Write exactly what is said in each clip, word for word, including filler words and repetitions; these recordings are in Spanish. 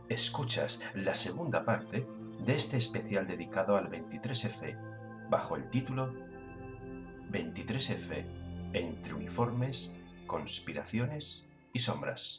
Escuchas la segunda parte de este especial dedicado al veintitrés efe, bajo el título veintitrés efe, entre uniformes, conspiraciones y sombras.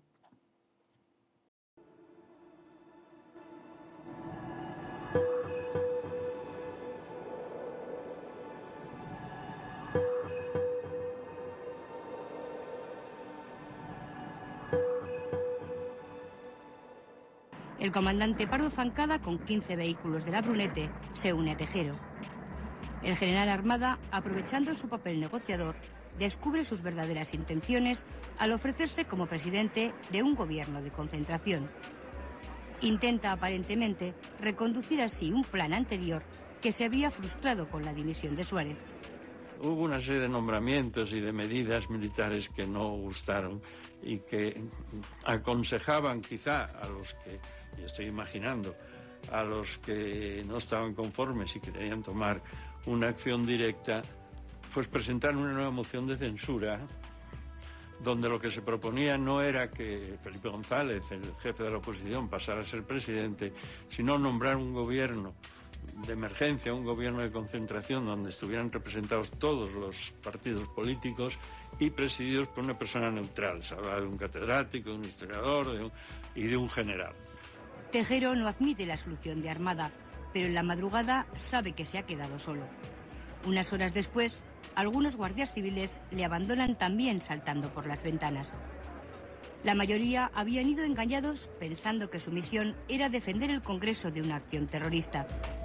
El comandante Pardo Zancada, con quince vehículos de la Brunete, se une a Tejero. El general Armada, aprovechando su papel negociador, descubre sus verdaderas intenciones al ofrecerse como presidente de un gobierno de concentración. Intenta aparentemente reconducir así un plan anterior que se había frustrado con la dimisión de Suárez. Hubo una serie de nombramientos y de medidas militares que no gustaron y que aconsejaban quizá a los que, y estoy imaginando, a los que no estaban conformes y querían tomar una acción directa, pues presentar una nueva moción de censura donde lo que se proponía no era que Felipe González, el jefe de la oposición, pasara a ser presidente, sino nombrar un gobierno de emergencia, un gobierno de concentración donde estuvieran representados todos los partidos políticos y presididos por una persona neutral. Se hablaba de un catedrático, de un historiador de un, y de un general. Tejero no admite la solución de Armada, pero en la madrugada sabe que se ha quedado solo. Unas horas después, algunos guardias civiles le abandonan también saltando por las ventanas. La mayoría habían ido engañados pensando que su misión era defender el Congreso de una acción terrorista.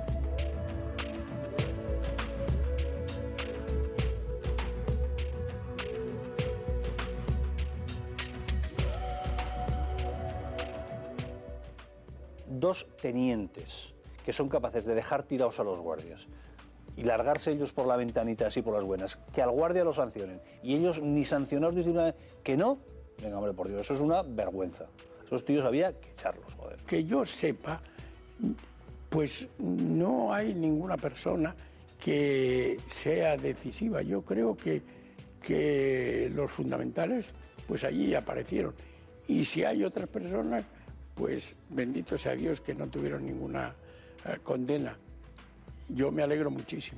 Dos tenientes que son capaces de dejar tirados a los guardias y largarse ellos por la ventanita así por las buenas, que al guardia lo sancionen y ellos ni sancionados ni una que no, venga hombre, por Dios, eso es una vergüenza. Esos tíos había que echarlos, joder. Que yo sepa, pues no hay ninguna persona que sea decisiva. Yo creo que, que los fundamentales pues allí aparecieron. Y si hay otras personas, pues bendito sea Dios que no tuvieron ninguna eh, condena. Yo me alegro muchísimo.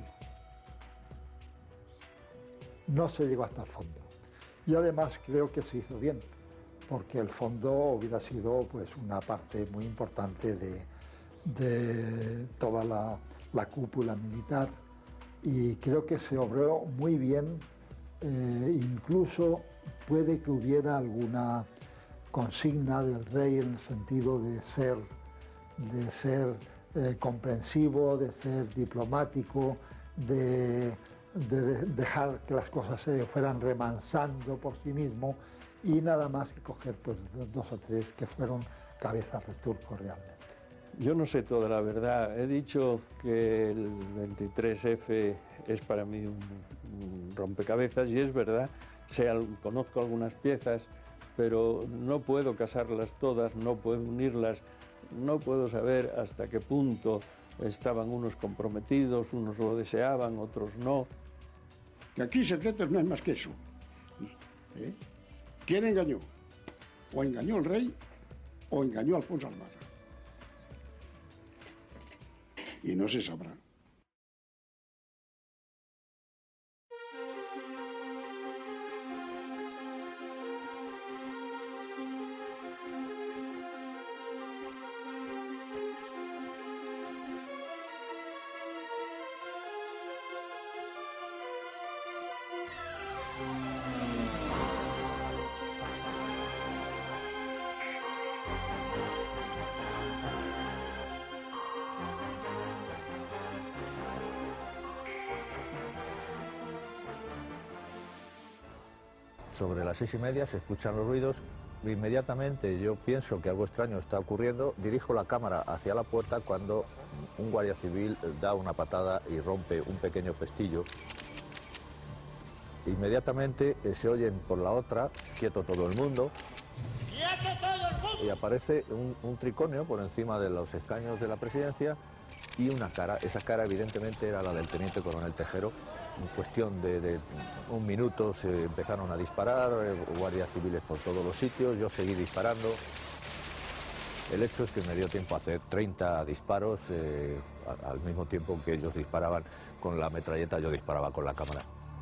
No se llegó hasta el fondo. Y además creo que se hizo bien, porque el fondo hubiera sido pues una parte muy importante de, de toda la, la cúpula militar, y creo que se obró muy bien. Eh, incluso puede que hubiera alguna consigna del rey en el sentido de ser, de ser eh, comprensivo, de ser diplomático, de, de dejar que las cosas se fueran remansando por sí mismo, y nada más que coger pues dos o tres que fueron cabezas de turco realmente. Yo no sé toda la verdad. He dicho que el veintitrés efe es para mí un, un rompecabezas, y es verdad. Sé, conozco algunas piezas, pero no puedo casarlas todas, no puedo unirlas, no puedo saber hasta qué punto estaban unos comprometidos, unos lo deseaban, otros no. Que aquí secretos no es más que eso. ¿Eh? ¿Quién engañó? O engañó el rey o engañó a Alfonso Armada. Y no se sabrá. Sobre las seis y media se escuchan los ruidos. Inmediatamente yo pienso que algo extraño está ocurriendo. Dirijo la cámara hacia la puerta cuando un guardia civil da una patada y rompe un pequeño pestillo. Inmediatamente eh, se oyen por la otra, quieto todo el mundo. ¡Quieto todo el mundo! Y aparece un, un triconio por encima de los escaños de la presidencia y una cara. Esa cara evidentemente era la del teniente coronel Tejero. En cuestión de, de un minuto se empezaron a disparar, eh, guardias civiles por todos los sitios, yo seguí disparando. El hecho es que me dio tiempo a hacer treinta disparos, eh, al mismo tiempo que ellos disparaban con la metralleta, yo disparaba con la cámara.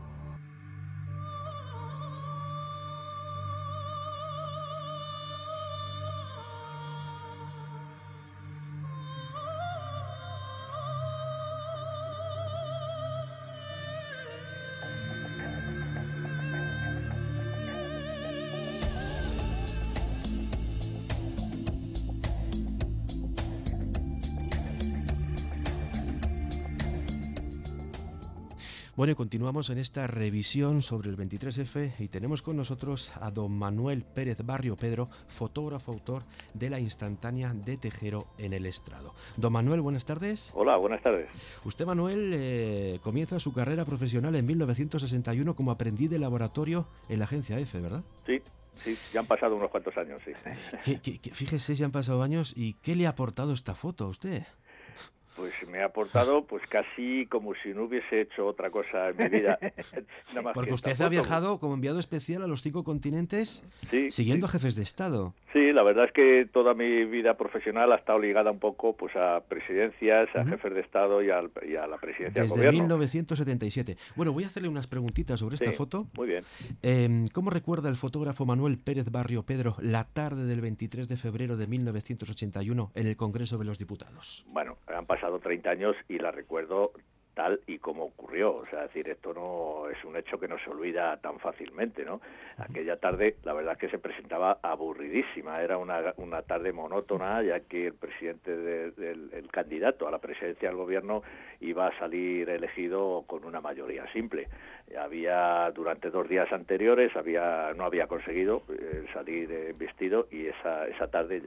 Bueno, y continuamos en esta revisión sobre el veintitrés efe y tenemos con nosotros a don Manuel Pérez Barrio Pedro, fotógrafo autor de la instantánea de Tejero en el Estrado. Don Manuel, buenas tardes. Hola, buenas tardes. Usted, Manuel, eh, comienza su carrera profesional en mil novecientos sesenta y uno como aprendiz de laboratorio en la agencia EFE, ¿verdad? Sí, sí, ya han pasado unos cuantos años, sí. ¿Qué, qué, qué, fíjese, ya han pasado años, ¿y qué le ha aportado esta foto a usted? Pues me ha aportado pues casi como si no hubiese hecho otra cosa en mi vida. Nada más Porque que usted esta ha foto. viajado como enviado especial a los cinco continentes, Sí, siguiendo sí. a jefes de Estado. Sí, la verdad es que toda mi vida profesional ha estado ligada un poco pues a presidencias, a Ujú. jefes de Estado y, al, y a la presidencia del Desde gobierno. mil novecientos setenta y siete. Bueno, voy a hacerle unas preguntitas sobre esta Sí, foto. muy bien. Eh, ¿Cómo recuerda el fotógrafo Manuel Pérez Barrio Pedro la tarde del veintitrés de febrero de mil novecientos ochenta y uno en el Congreso de los Diputados? Bueno, han pasado treinta años y la recuerdo tal y como ocurrió. O sea, es decir, esto no es un hecho que no se olvida tan fácilmente, ¿no? Aquella tarde, la verdad es que se presentaba aburridísima. Era una, una tarde monótona, ya que el presidente de, del el candidato a la presidencia del gobierno iba a salir elegido con una mayoría simple. Había, durante dos días anteriores, había no había conseguido eh, salir eh, vestido y esa, esa tarde...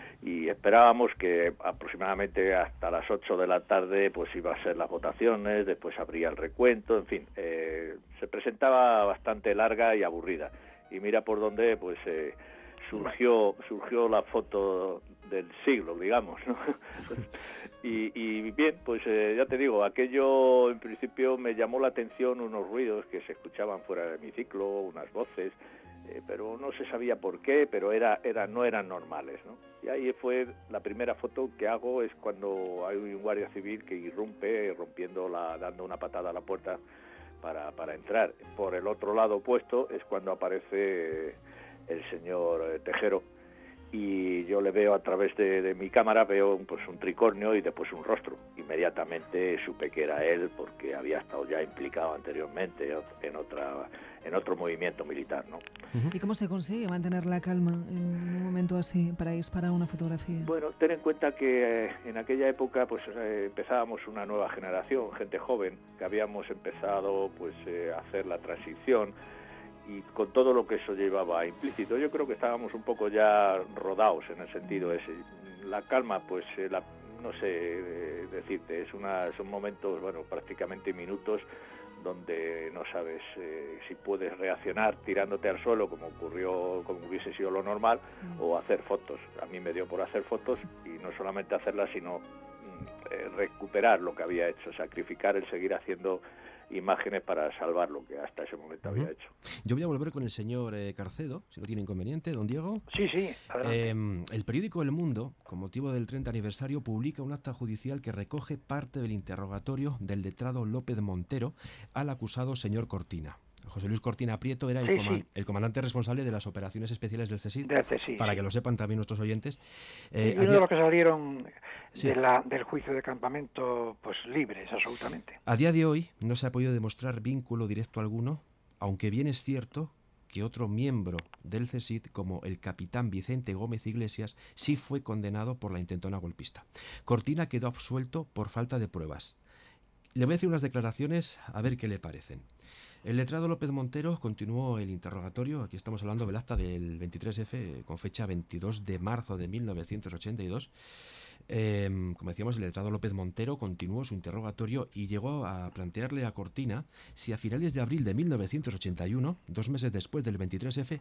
y esperábamos que aproximadamente hasta las ocho de la tarde pues iba a ser las votaciones, después habría el recuento, en fin, eh, se presentaba bastante larga y aburrida. Y mira por dónde pues eh, surgió surgió la foto del siglo, digamos, ¿no? y, y bien, pues eh, ya te digo, aquello en principio me llamó la atención unos ruidos que se escuchaban fuera del hemiciclo, unas voces, Eh, pero no se sabía por qué, pero era, era, no eran normales, ¿no? Y ahí fue la primera foto que hago, es cuando hay un guardia civil que irrumpe, rompiendo la, dando una patada a la puerta para, para entrar. Por el otro lado opuesto es cuando aparece el señor Tejero, y yo le veo a través de, de mi cámara, veo pues un tricornio y después un rostro. Inmediatamente supe que era él, porque había estado ya implicado anteriormente en otra en otro movimiento militar, ¿no? ¿Y cómo se consigue mantener la calma en, en un momento así para disparar una fotografía? Bueno, ten en cuenta que eh, en aquella época pues eh, empezábamos una nueva generación, gente joven, que habíamos empezado pues eh, a hacer la transición, y con todo lo que eso llevaba implícito. Yo creo que estábamos un poco ya rodados en el sentido ese. La calma, pues, eh, la, no sé eh, decirte, es una, son momentos, bueno, prácticamente minutos, donde no sabes eh, si puedes reaccionar tirándote al suelo, como ocurrió, como hubiese sido lo normal, sí, o hacer fotos. A mí me dio por hacer fotos, y no solamente hacerlas, sino eh, recuperar lo que había hecho, sacrificar el seguir haciendo imágenes para salvar lo que hasta ese momento uh-huh. había hecho. Yo voy a volver con el señor eh, Carcedo, si no tiene inconveniente, don Diego. Sí, sí, adelante. Eh, el periódico El Mundo, con motivo del treinta aniversario, publica un acta judicial que recoge parte del interrogatorio del letrado López Montero al acusado señor Cortina. José Luis Cortina Prieto era el, sí, coman- sí. el comandante responsable de las operaciones especiales del CSIC, del CSIC para sí. que lo sepan también nuestros oyentes. Eh, y uno día... de los que salieron sí. de la, del juicio de campamento, pues libres, absolutamente. A día de hoy no se ha podido demostrar vínculo directo alguno, aunque bien es cierto que otro miembro del CSIC, como el capitán Vicente Gómez Iglesias, sí fue condenado por la intentona golpista. Cortina quedó absuelto por falta de pruebas. Le voy a decir unas declaraciones a ver qué le parecen. El letrado López Montero continuó el interrogatorio. Aquí estamos hablando del acta del veintitrés efe con fecha veintidós de marzo de mil novecientos ochenta y dos. Eh, como decíamos, el letrado López Montero continuó su interrogatorio y llegó a plantearle a Cortina si a finales de abril de mil novecientos ochenta y uno, dos meses después del veintitrés efe,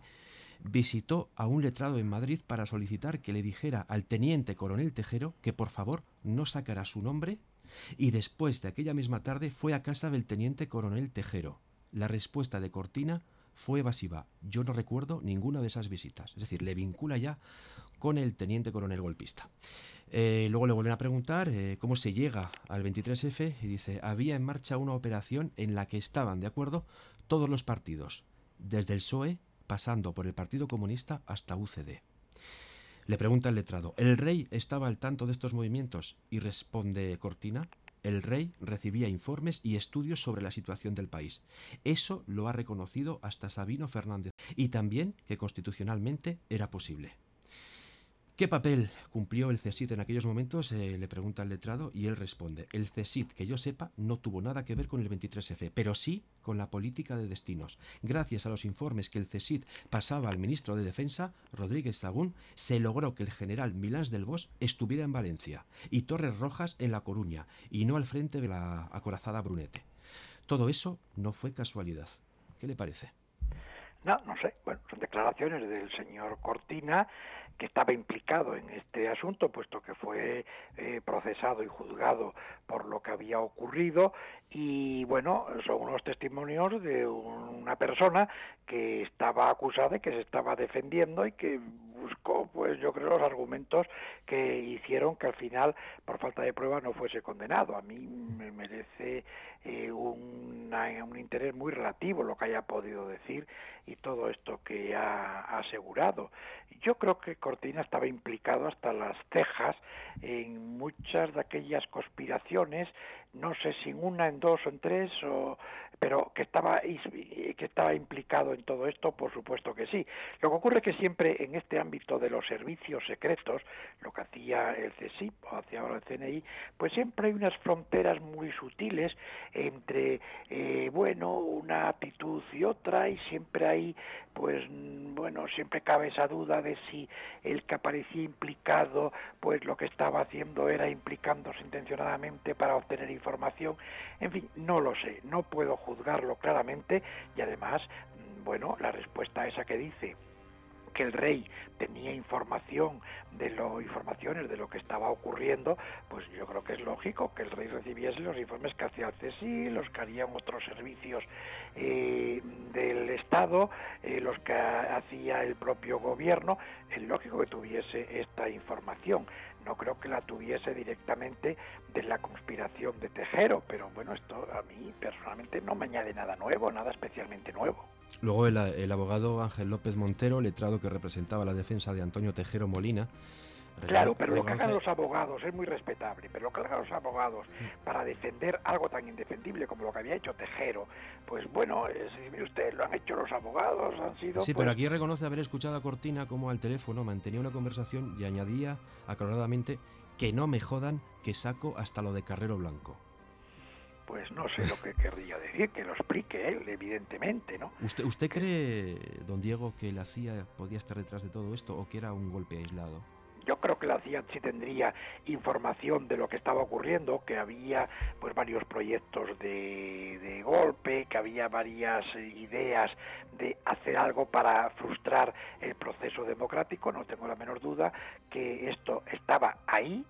visitó a un letrado en Madrid para solicitar que le dijera al teniente coronel Tejero que por favor no sacara su nombre, y después de aquella misma tarde fue a casa del teniente coronel Tejero. La respuesta de Cortina fue evasiva. Yo no recuerdo ninguna de esas visitas. Es decir, le vincula ya con el teniente coronel golpista. Eh, luego le vuelven a preguntar eh, cómo se llega al veintitrés efe y dice, había en marcha una operación en la que estaban de acuerdo todos los partidos, desde el P S O E, pasando por el Partido Comunista hasta U C D. Le pregunta el letrado, ¿el rey estaba al tanto de estos movimientos? Y responde Cortina, el rey recibía informes y estudios sobre la situación del país. Eso lo ha reconocido hasta Sabino Fernández. Y también que constitucionalmente era posible. ¿Qué papel cumplió el CSIC en aquellos momentos? Eh, le pregunta el letrado y él responde, el CSIC, que yo sepa, no tuvo nada que ver con el veintitrés efe, pero sí con la política de destinos. Gracias a los informes que el CSIC pasaba al ministro de Defensa, Rodríguez Sagún, se logró que el general Milans del Bosch estuviera en Valencia y Torres Rojas en La Coruña y no al frente de la acorazada Brunete. Todo eso no fue casualidad. ¿Qué le parece? No, no sé. Bueno, son declaraciones del señor Cortina, que estaba implicado en este asunto, puesto que fue eh, procesado y juzgado por lo que había ocurrido, y bueno, son unos testimonios de una persona que estaba acusada y que se estaba defendiendo y que buscó, pues yo creo, los argumentos que hicieron que al final, por falta de pruebas, no fuese condenado. A mí me merece eh, una, un interés muy relativo lo que haya podido decir y todo esto que ha asegurado. Yo creo que Cortina estaba implicado hasta las cejas en muchas de aquellas conspiraciones, no sé si en una, en dos o en tres, o, pero que estaba, que estaba implicado en todo esto, por supuesto que sí. Lo que ocurre es que siempre en este ámbito de los servicios secretos, lo que hacía el CSIC o hacía ahora el C N I, pues siempre hay unas fronteras muy sutiles entre, eh, bueno, una actitud y otra, y siempre hay, pues, bueno, siempre cabe esa duda de si el que aparecía implicado, pues lo que estaba haciendo era implicándose intencionadamente para obtener información. En fin, no lo sé, no puedo juzgarlo claramente, y además, bueno, la respuesta esa que dice que el rey tenía información de lo informaciones de lo que estaba ocurriendo, pues yo creo que es lógico que el rey recibiese los informes que hacía el CSIC, los que harían otros servicios eh, del Estado, eh, los que hacía el propio gobierno. Es lógico que tuviese esta información. No creo que la tuviese directamente de la conspiración de Tejero, pero bueno, esto a mí personalmente no me añade nada nuevo, nada especialmente nuevo. Luego el, el abogado Ángel López Montero, letrado que representaba la defensa de Antonio Tejero Molina. Claro, pero lo que hagan los abogados es muy respetable, pero lo que hagan los abogados para defender algo tan indefendible como lo que había hecho Tejero, pues bueno, si mire usted, lo han hecho los abogados, han sido... Sí, pues... pero aquí reconoce haber escuchado a Cortina como al teléfono mantenía una conversación y añadía acaloradamente que no me jodan que saco hasta lo de Carrero Blanco. Pues no sé lo que querría decir, que lo explique él, evidentemente, ¿no? ¿Usted, usted cree, don Diego, que la C I A podía estar detrás de todo esto o que era un golpe aislado? Yo creo que la C I A sí tendría información de lo que estaba ocurriendo, que había pues varios proyectos de, de golpe, que había varias ideas de hacer algo para frustrar el proceso democrático. No tengo la menor duda que esto estaba ahí.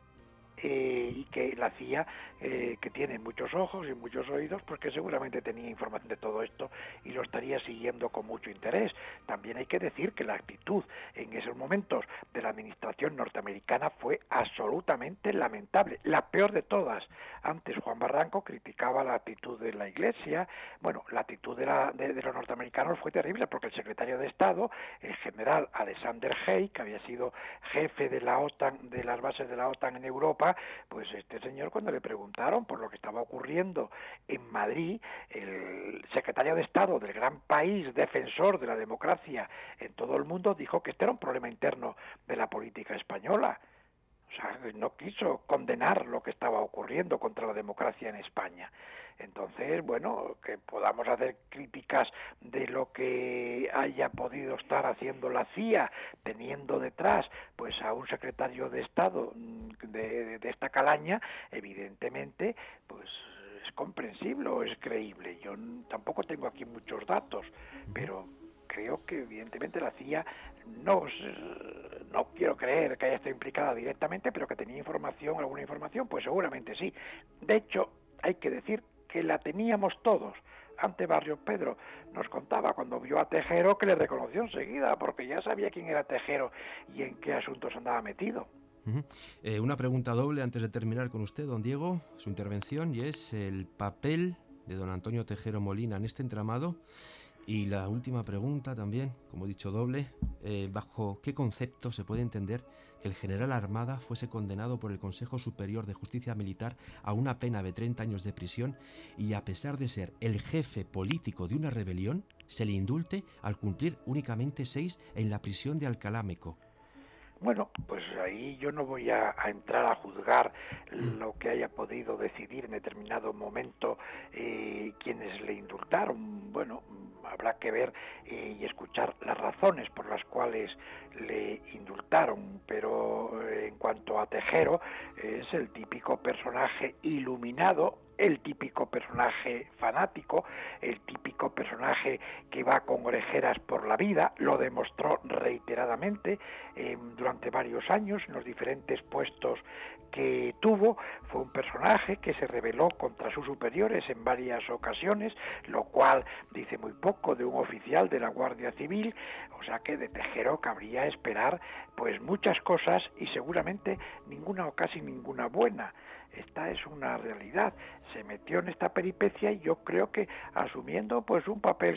Eh, y que la C I A, eh, que tiene muchos ojos y muchos oídos, pues que seguramente tenía información de todo esto y lo estaría siguiendo con mucho interés. También hay que decir que la actitud en esos momentos de la administración norteamericana fue absolutamente lamentable, la peor de todas. Antes Juan Barranco criticaba la actitud de la Iglesia. Bueno, la actitud de, la, de, de los norteamericanos fue terrible, porque el secretario de Estado, el general Alexander Haig, que había sido jefe de la OTAN, de las bases de la OTAN en Europa, pues este señor, cuando le preguntaron por lo que estaba ocurriendo en Madrid, el secretario de Estado del gran país defensor de la democracia en todo el mundo, dijo que este era un problema interno de la política española. O sea, no quiso condenar lo que estaba ocurriendo contra la democracia en España. Entonces, bueno, que podamos hacer críticas de lo que haya podido estar haciendo la C I A, teniendo detrás pues a un secretario de Estado de, de esta calaña, evidentemente, pues es comprensible o es creíble. Yo tampoco tengo aquí muchos datos, pero creo que evidentemente la C I A no, no quiero creer que haya estado implicada directamente, pero que tenía información, alguna información, pues seguramente sí. De hecho, hay que decir que la teníamos todos. ante Barrios Pedro nos contaba cuando vio a Tejero que le reconoció enseguida, porque ya sabía quién era Tejero y en qué asuntos andaba metido. Uh-huh. Eh, una pregunta doble antes de terminar con usted, don Diego, su intervención, y es el papel de don Antonio Tejero Molina en este entramado. Y la última pregunta también, como he dicho doble, eh, ¿bajo qué concepto se puede entender que el general Armada fuese condenado por el Consejo Superior de Justicia Militar a una pena de treinta años de prisión y, a pesar de ser el jefe político de una rebelión, se le indulte al cumplir únicamente seis en la prisión de Alcalá-Meco? Bueno, pues ahí yo no voy a, a entrar a juzgar lo que haya podido decidir en determinado momento eh, quienes le indultaron. Bueno, habrá que ver eh, y escuchar las razones por las cuales le indultaron, pero eh, en cuanto a Tejero, es el típico personaje iluminado, el típico personaje fanático, el típico personaje que va con orejeras por la vida, lo demostró reiteradamente eh, durante varios años en los diferentes puestos que tuvo. Fue un personaje que se rebeló contra sus superiores en varias ocasiones, lo cual dice muy poco de un oficial de la Guardia Civil, o sea que de Tejero cabría esperar pues muchas cosas y seguramente ninguna o casi ninguna buena. Esta es una realidad. Se metió en esta peripecia y yo creo que asumiendo pues un papel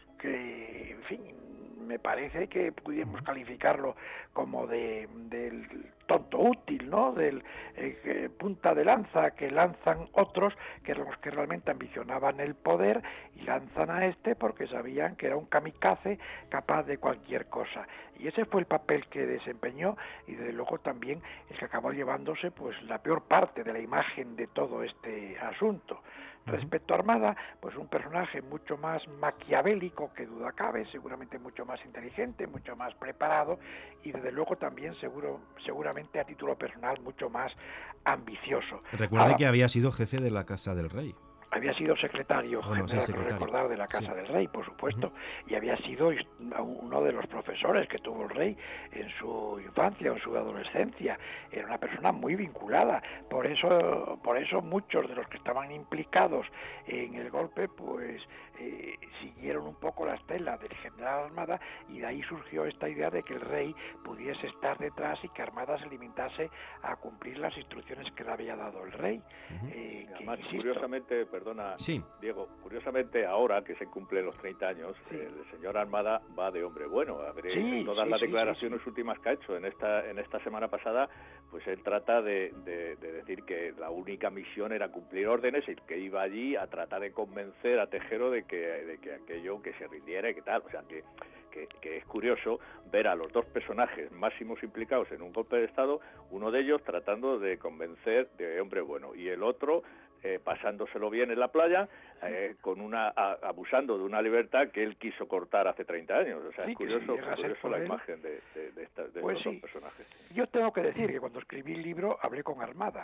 que, en fin, me parece que pudiéramos calificarlo como de del tonto útil, ¿no? Del eh, punta de lanza que lanzan otros que eran los que realmente ambicionaban el poder y lanzan a este porque sabían que era un kamikaze capaz de cualquier cosa. Y ese fue el papel que desempeñó y desde luego también el que acabó llevándose pues la peor parte de la imagen de todo este asunto. Respecto a Armada, pues un personaje mucho más maquiavélico, que duda cabe, seguramente mucho más inteligente, mucho más preparado y desde luego también seguro, seguramente a título personal mucho más ambicioso. Recuerde Ahora, que había sido jefe de la Casa del Rey. Había sido secretario bueno, general, sí, secretario. recordar, de la Casa sí. del Rey, por supuesto, uh-huh. y había sido uno de los profesores que tuvo el rey en su infancia, en su adolescencia. Era una persona muy vinculada, por eso, por eso muchos de los que estaban implicados en el golpe, pues eh, siguieron un poco la estela del general Armada y de ahí surgió esta idea de que el rey pudiese estar detrás y que Armada se limitase a cumplir las instrucciones que le había dado el rey. Uh-huh. eh, que, Además, insisto, curiosamente, perdona, sí. Diego, curiosamente ahora que se cumplen los treinta años, sí. el señor Armada va de hombre bueno. A ver, sí, todas sí, las declaraciones sí, sí. últimas que ha hecho en esta en esta semana pasada, pues él trata de, de, de decir que la única misión era cumplir órdenes y que iba allí a tratar de convencer a Tejero de que, de que aquello que se rindiera y que tal. O sea, que, que, que es curioso ver a los dos personajes máximos implicados en un golpe de Estado, uno de ellos tratando de convencer de hombre bueno y el otro Eh, pasándoselo bien en la playa, eh, con una a, abusando de una libertad que él quiso cortar hace treinta años. O sea, sí, es curioso, si curioso la él. imagen de, de, de, esta, de pues estos sí. dos personajes. Yo tengo que decir que cuando escribí el libro hablé con Armada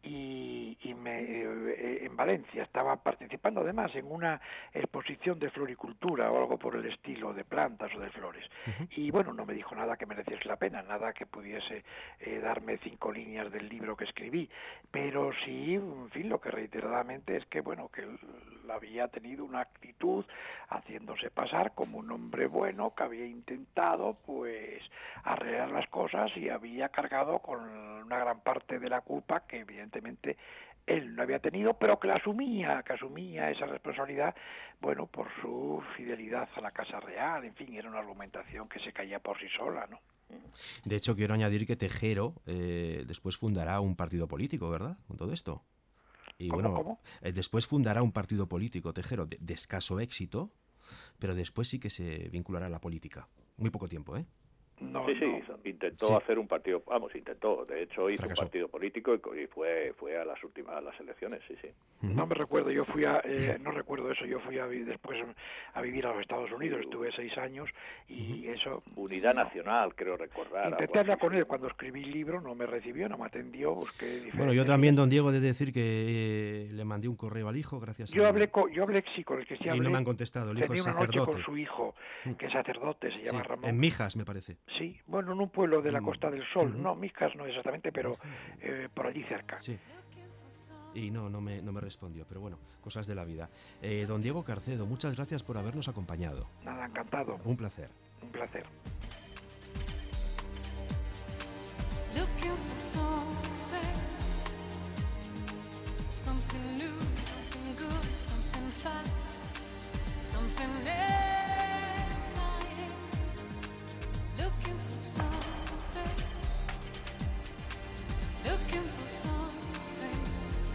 y, y me, eh, en Valencia estaba participando además en una exposición de floricultura o algo por el estilo, de plantas o de flores. Uh-huh. Y bueno, no me dijo nada que mereciese la pena, nada que pudiese eh, darme cinco líneas del libro que escribí, pero sí, en fin, lo que reiteradamente es que, bueno, que él había tenido una actitud haciéndose pasar como un hombre bueno que había intentado, pues, arreglar las cosas y había cargado con una gran parte de la culpa que evidentemente él no había tenido, pero que la asumía, que asumía esa responsabilidad, bueno, por su fidelidad a la Casa Real, en fin, era una argumentación que se caía por sí sola, ¿no? De hecho, quiero añadir que Tejero eh, después fundará un partido político, ¿verdad?, con todo esto. Y ¿Cómo, bueno, cómo? Eh, después fundará un partido político, Tejero, de, de escaso éxito, pero después sí que se vinculará a la política. Muy poco tiempo, ¿eh? No, sí, sí, no. intentó sí. hacer un partido, vamos, intentó, de hecho hizo Fracasó. un partido político y fue fue a las últimas a las elecciones, sí, sí. No me recuerdo, yo fui a, eh, no recuerdo eso, yo fui a, después a vivir a los Estados Unidos, estuve seis años y eso... Unidad no. Nacional, creo recordar. Intenté hablar con él cuando escribí el libro, no me recibió, no me atendió, busqué diferentes... Bueno, yo también, don Diego, he de decir que eh, le mandé un correo al hijo, gracias yo a... Hablé con, yo hablé, sí, con el que sí hablé. Y no me han contestado, el hijo tenía es una sacerdote. noche con su hijo, que es sacerdote, se llama sí, Ramón. en Mijas, me parece. Sí, bueno, en un pueblo de la Mm. Costa del Sol, Uh-huh. no, Mijas no exactamente, pero eh, por allí cerca. Sí. y no, no me, no me respondió, pero bueno, cosas de la vida. Eh, don Diego Carcedo, muchas gracias por habernos acompañado. Nada, encantado. Un placer. Un placer. Looking for something, something new, something good, something fast, something exciting. Looking for something, looking for something,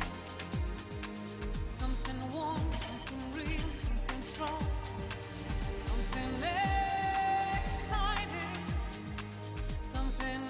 something warm, something real, something strong, something exciting, something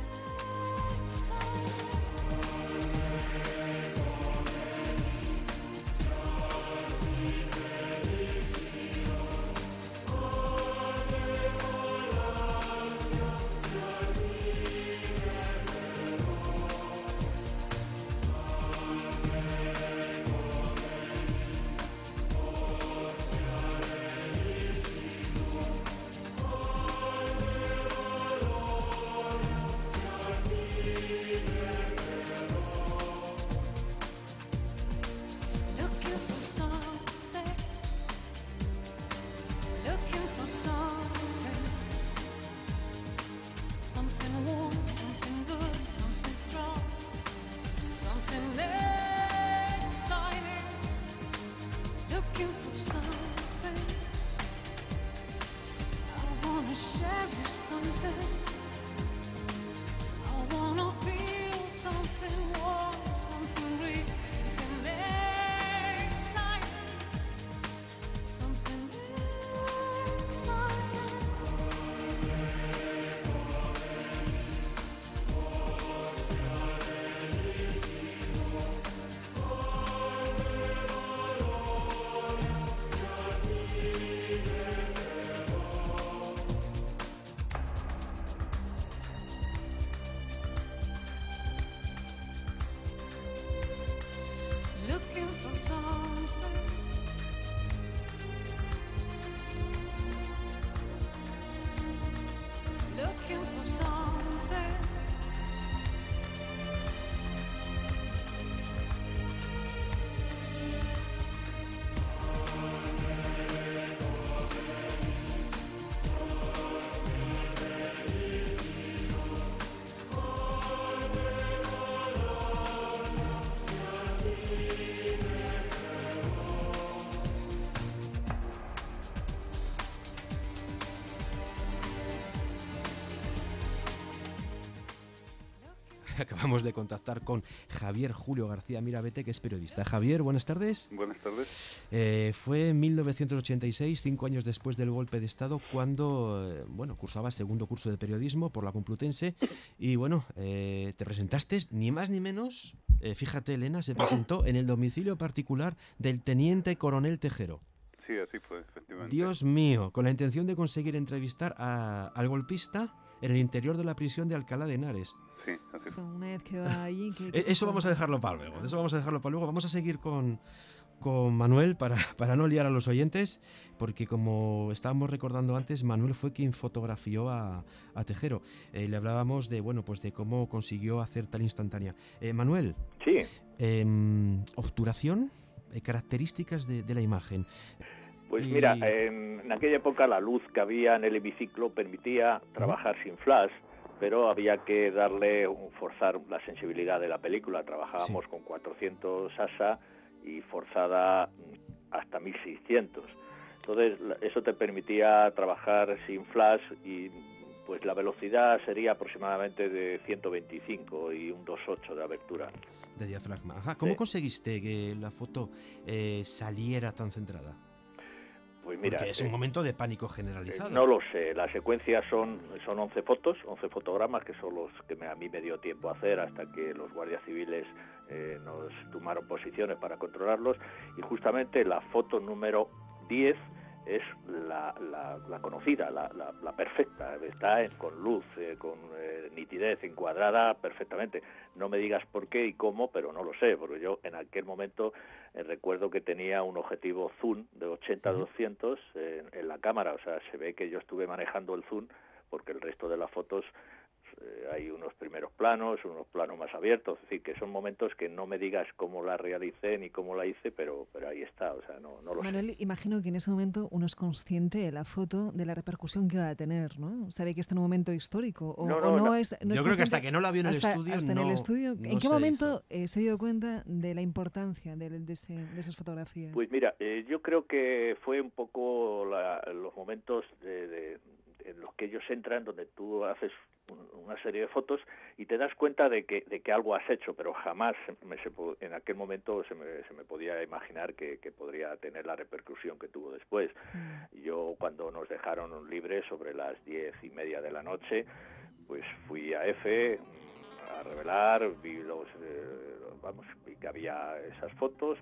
Acabamos de contactar con Javier Julio García Mirabete, que es periodista. Javier, buenas tardes. Buenas tardes. Eh, fue en mil novecientos ochenta y seis, cinco años después del golpe de Estado, cuando eh, bueno, cursabas segundo curso de periodismo por la Complutense y bueno, eh, te presentaste ni más ni menos, eh, fíjate Elena, se presentó en el domicilio particular del teniente coronel Tejero. Sí, así fue, efectivamente. Dios mío, con la intención de conseguir entrevistar a, al golpista en el interior de la prisión de Alcalá de Henares. Sí, así fue. Una vez que va allí... ¿qué, qué Eso vamos a dejarlo para luego, eso vamos a dejarlo para luego. Vamos a seguir con, con Manuel para, para no liar a los oyentes, porque como estábamos recordando antes, Manuel fue quien fotografió a, a Tejero. Eh, le hablábamos de, bueno, pues de cómo consiguió hacer tal instantánea. Eh, Manuel. Sí. Eh, obturación, eh, características de, de la imagen. Pues y... mira, en, en aquella época la luz que había en el hemiciclo permitía trabajar uh-huh. sin flash, pero había que darle, un, forzar la sensibilidad de la película. Trabajábamos sí. con cuatrocientos A S A y forzada hasta mil seiscientos. Entonces, eso te permitía trabajar sin flash y pues la velocidad sería aproximadamente de ciento veinticinco y un dos punto ocho de abertura. De diafragma. Ajá. ¿Cómo sí. conseguiste que la foto eh, saliera tan centrada? Pues mira, porque es un momento de pánico generalizado. Eh, no lo sé, las secuencias son son once fotos, once fotogramas, que son los que me, a mí me dio tiempo a hacer hasta que los guardias civiles eh, nos tomaron posiciones para controlarlos, y justamente la foto número diez es la, la, la conocida, la, la, la perfecta, está en, con luz, eh, con eh, nitidez, encuadrada perfectamente. No me digas por qué y cómo, pero no lo sé, porque yo en aquel momento eh, recuerdo que tenía un objetivo zoom de ochenta a doscientos en, en la cámara, o sea, se ve que yo estuve manejando el zoom porque el resto de las fotos Eh, hay unos primeros planos, unos planos más abiertos, es decir, que son momentos que no me digas cómo la realicé ni cómo la hice, pero, pero ahí está, o sea, no, no lo Manuel, sé. imagino que en ese momento uno es consciente de la foto, de la repercusión que va a tener, ¿no? Sabe que está en un momento histórico, o No, o no, no, no. es no es Yo creo que hasta consciente que no la vio en el hasta- estudio, hasta en el no- estudio. no ¿En qué se momento eh, se dio cuenta de la importancia de, de ese- de esas fotografías? Pues mira, eh, yo creo que fue un poco la- los momentos de, de- en los que ellos entran, donde tú haces un- una serie de fotos y te das cuenta de que, de que algo has hecho, pero jamás me se po- en aquel momento se me, se me podía imaginar que, que podría tener la repercusión que tuvo después. Yo, cuando nos dejaron libres sobre las diez y media de la noche, pues fui a F mm, a revelar, vi los, eh, vamos, vi que había esas fotos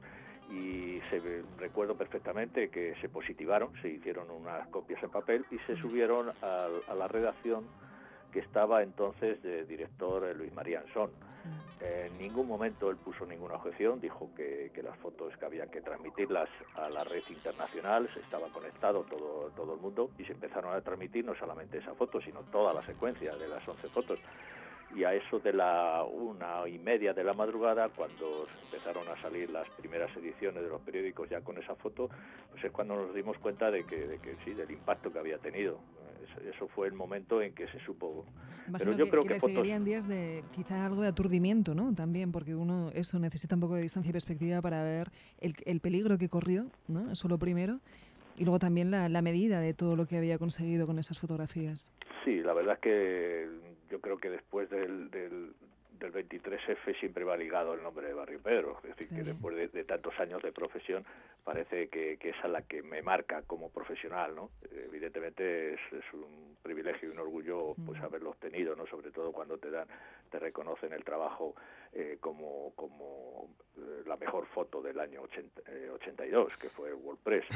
y se ve- recuerdo perfectamente que se positivaron, se hicieron unas copias en papel y se subieron a, a la redacción que estaba entonces de director eh, Luis María Ansón. Eh, en ningún momento él puso ninguna objeción, dijo que, que las fotos que había que transmitirlas a la red internacional, se estaba conectado todo, todo el mundo y se empezaron a transmitir no solamente esa foto, sino toda la secuencia de las once fotos. Y a eso de la una y media de la madrugada, cuando empezaron a salir las primeras ediciones de los periódicos ya con esa foto, pues es cuando nos dimos cuenta de que, de que sí, del impacto que había tenido. Eso, eso fue el momento en que se supo. Imagino Pero yo que, creo que que le fotos... seguirían días de quizá algo de aturdimiento, ¿no? También, porque uno eso necesita un poco de distancia y perspectiva para ver el, el peligro que corrió, ¿no? Eso lo primero. Y luego también la, la medida de todo lo que había conseguido con esas fotografías. Sí, la verdad es que yo creo que después del, del, del veintitrés efe siempre va ligado el nombre de Barrio Pedro. Es decir, que después de, de tantos años de profesión parece que, que esa es la que me marca como profesional, ¿no? Evidentemente es, es un privilegio y un orgullo pues haberlo obtenido, ¿no? Sobre todo cuando te dan, te reconocen el trabajo eh, como, como eh, la mejor foto del año ochenta, eh, ochenta y dos, que fue WordPress.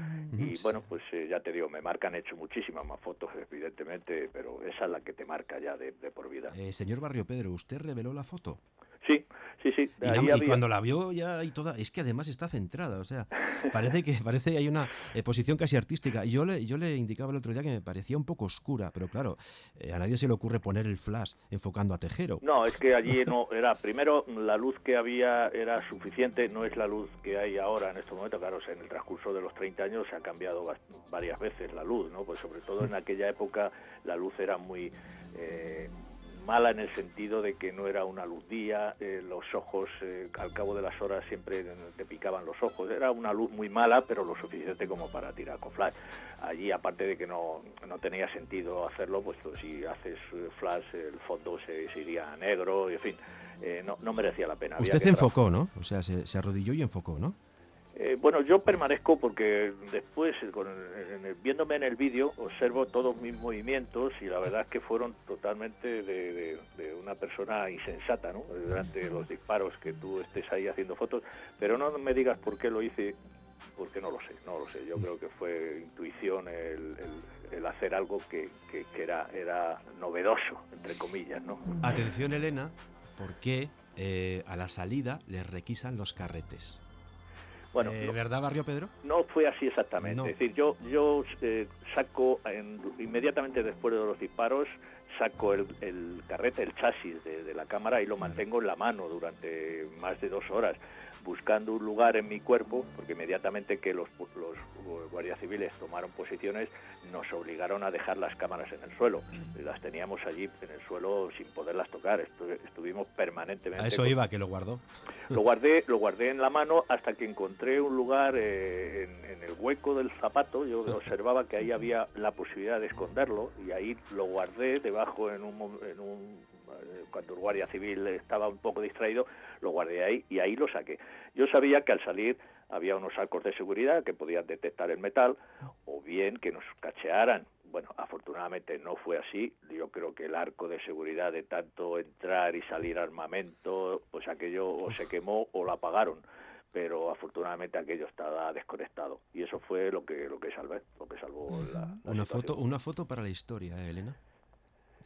Y bueno, pues eh, ya te digo, me marcan, he hecho muchísimas más fotos, evidentemente, pero esa es la que te marca ya de, de por vida. Eh, señor Barrio Pedro, ¿usted reveló la foto? Sí, sí, sí. Y, la- ahí y había- cuando la vio ya y toda, es que además está centrada, o sea, parece que parece que hay una eh, posición casi artística. Y yo le, yo le indicaba el otro día que me parecía un poco oscura, pero claro, eh, a nadie se le ocurre poner el flash enfocando a Tejero. No, es que allí no era, primero la luz que había era suficiente, no es la luz que hay ahora en estos momentos, claro, o sea, en el transcurso de los treinta años se ha cambiado bast- varias veces la luz, ¿no? Pues sobre todo en aquella época la luz era muy eh, mala en el sentido de que no era una luz día, eh, los ojos eh, al cabo de las horas siempre te picaban los ojos, era una luz muy mala pero lo suficiente como para tirar con flash. Allí, aparte de que no, no tenía sentido hacerlo, pues si haces eh, flash el fondo se, se iría a negro, y en fin, eh, no, no merecía la pena. Había Usted que enfocó, ¿no? O sea, se, se arrodilló y enfocó, ¿no? Eh, bueno, yo permanezco porque después, con el- en el- viéndome en el vídeo, observo todos mis movimientos y la verdad es que fueron totalmente de, de- de una persona insensata, ¿no? Durante los disparos, que tú estés ahí haciendo fotos, pero no me digas por qué lo hice, porque no lo sé, no lo sé. Yo creo que fue intuición el, el- el hacer algo que, que- que era, era novedoso, entre comillas, ¿no? Atención, Elena, porque eh, a la salida les requisan los carretes. Bueno, Eh, no- ¿Verdad, Barrio Pedro? No fue así exactamente. No. Es decir, yo yo eh, saco en- inmediatamente después de los disparos, saco el, el carrete, el chasis de, de la cámara y lo mantengo en la mano durante más de dos horas, buscando un lugar en mi cuerpo, porque inmediatamente que los, los guardias civiles tomaron posiciones, nos obligaron a dejar las cámaras en el suelo. Las teníamos allí en el suelo sin poderlas tocar. Estu- estuvimos permanentemente... A eso con- iba, que lo guardó. lo guardé, lo guardé en la mano hasta que encontré un lugar eh, en, en el hueco del zapato. Yo observaba que ahí había la posibilidad de esconderlo y ahí lo guardé debajo en un, mo- en un eh, cuando el guardia civil estaba un poco distraído, lo guardé ahí y ahí lo saqué. Yo sabía que al salir había unos arcos de seguridad que podían detectar el metal o bien que nos cachearan. Bueno, afortunadamente no fue así. Yo creo que el arco de seguridad de tanto entrar y salir armamento, pues aquello o se quemó o lo apagaron. Pero afortunadamente aquello estaba desconectado y eso fue lo que lo que salvé, lo que salvó la, la Una situación. foto, una foto para la historia, ¿eh, Elena?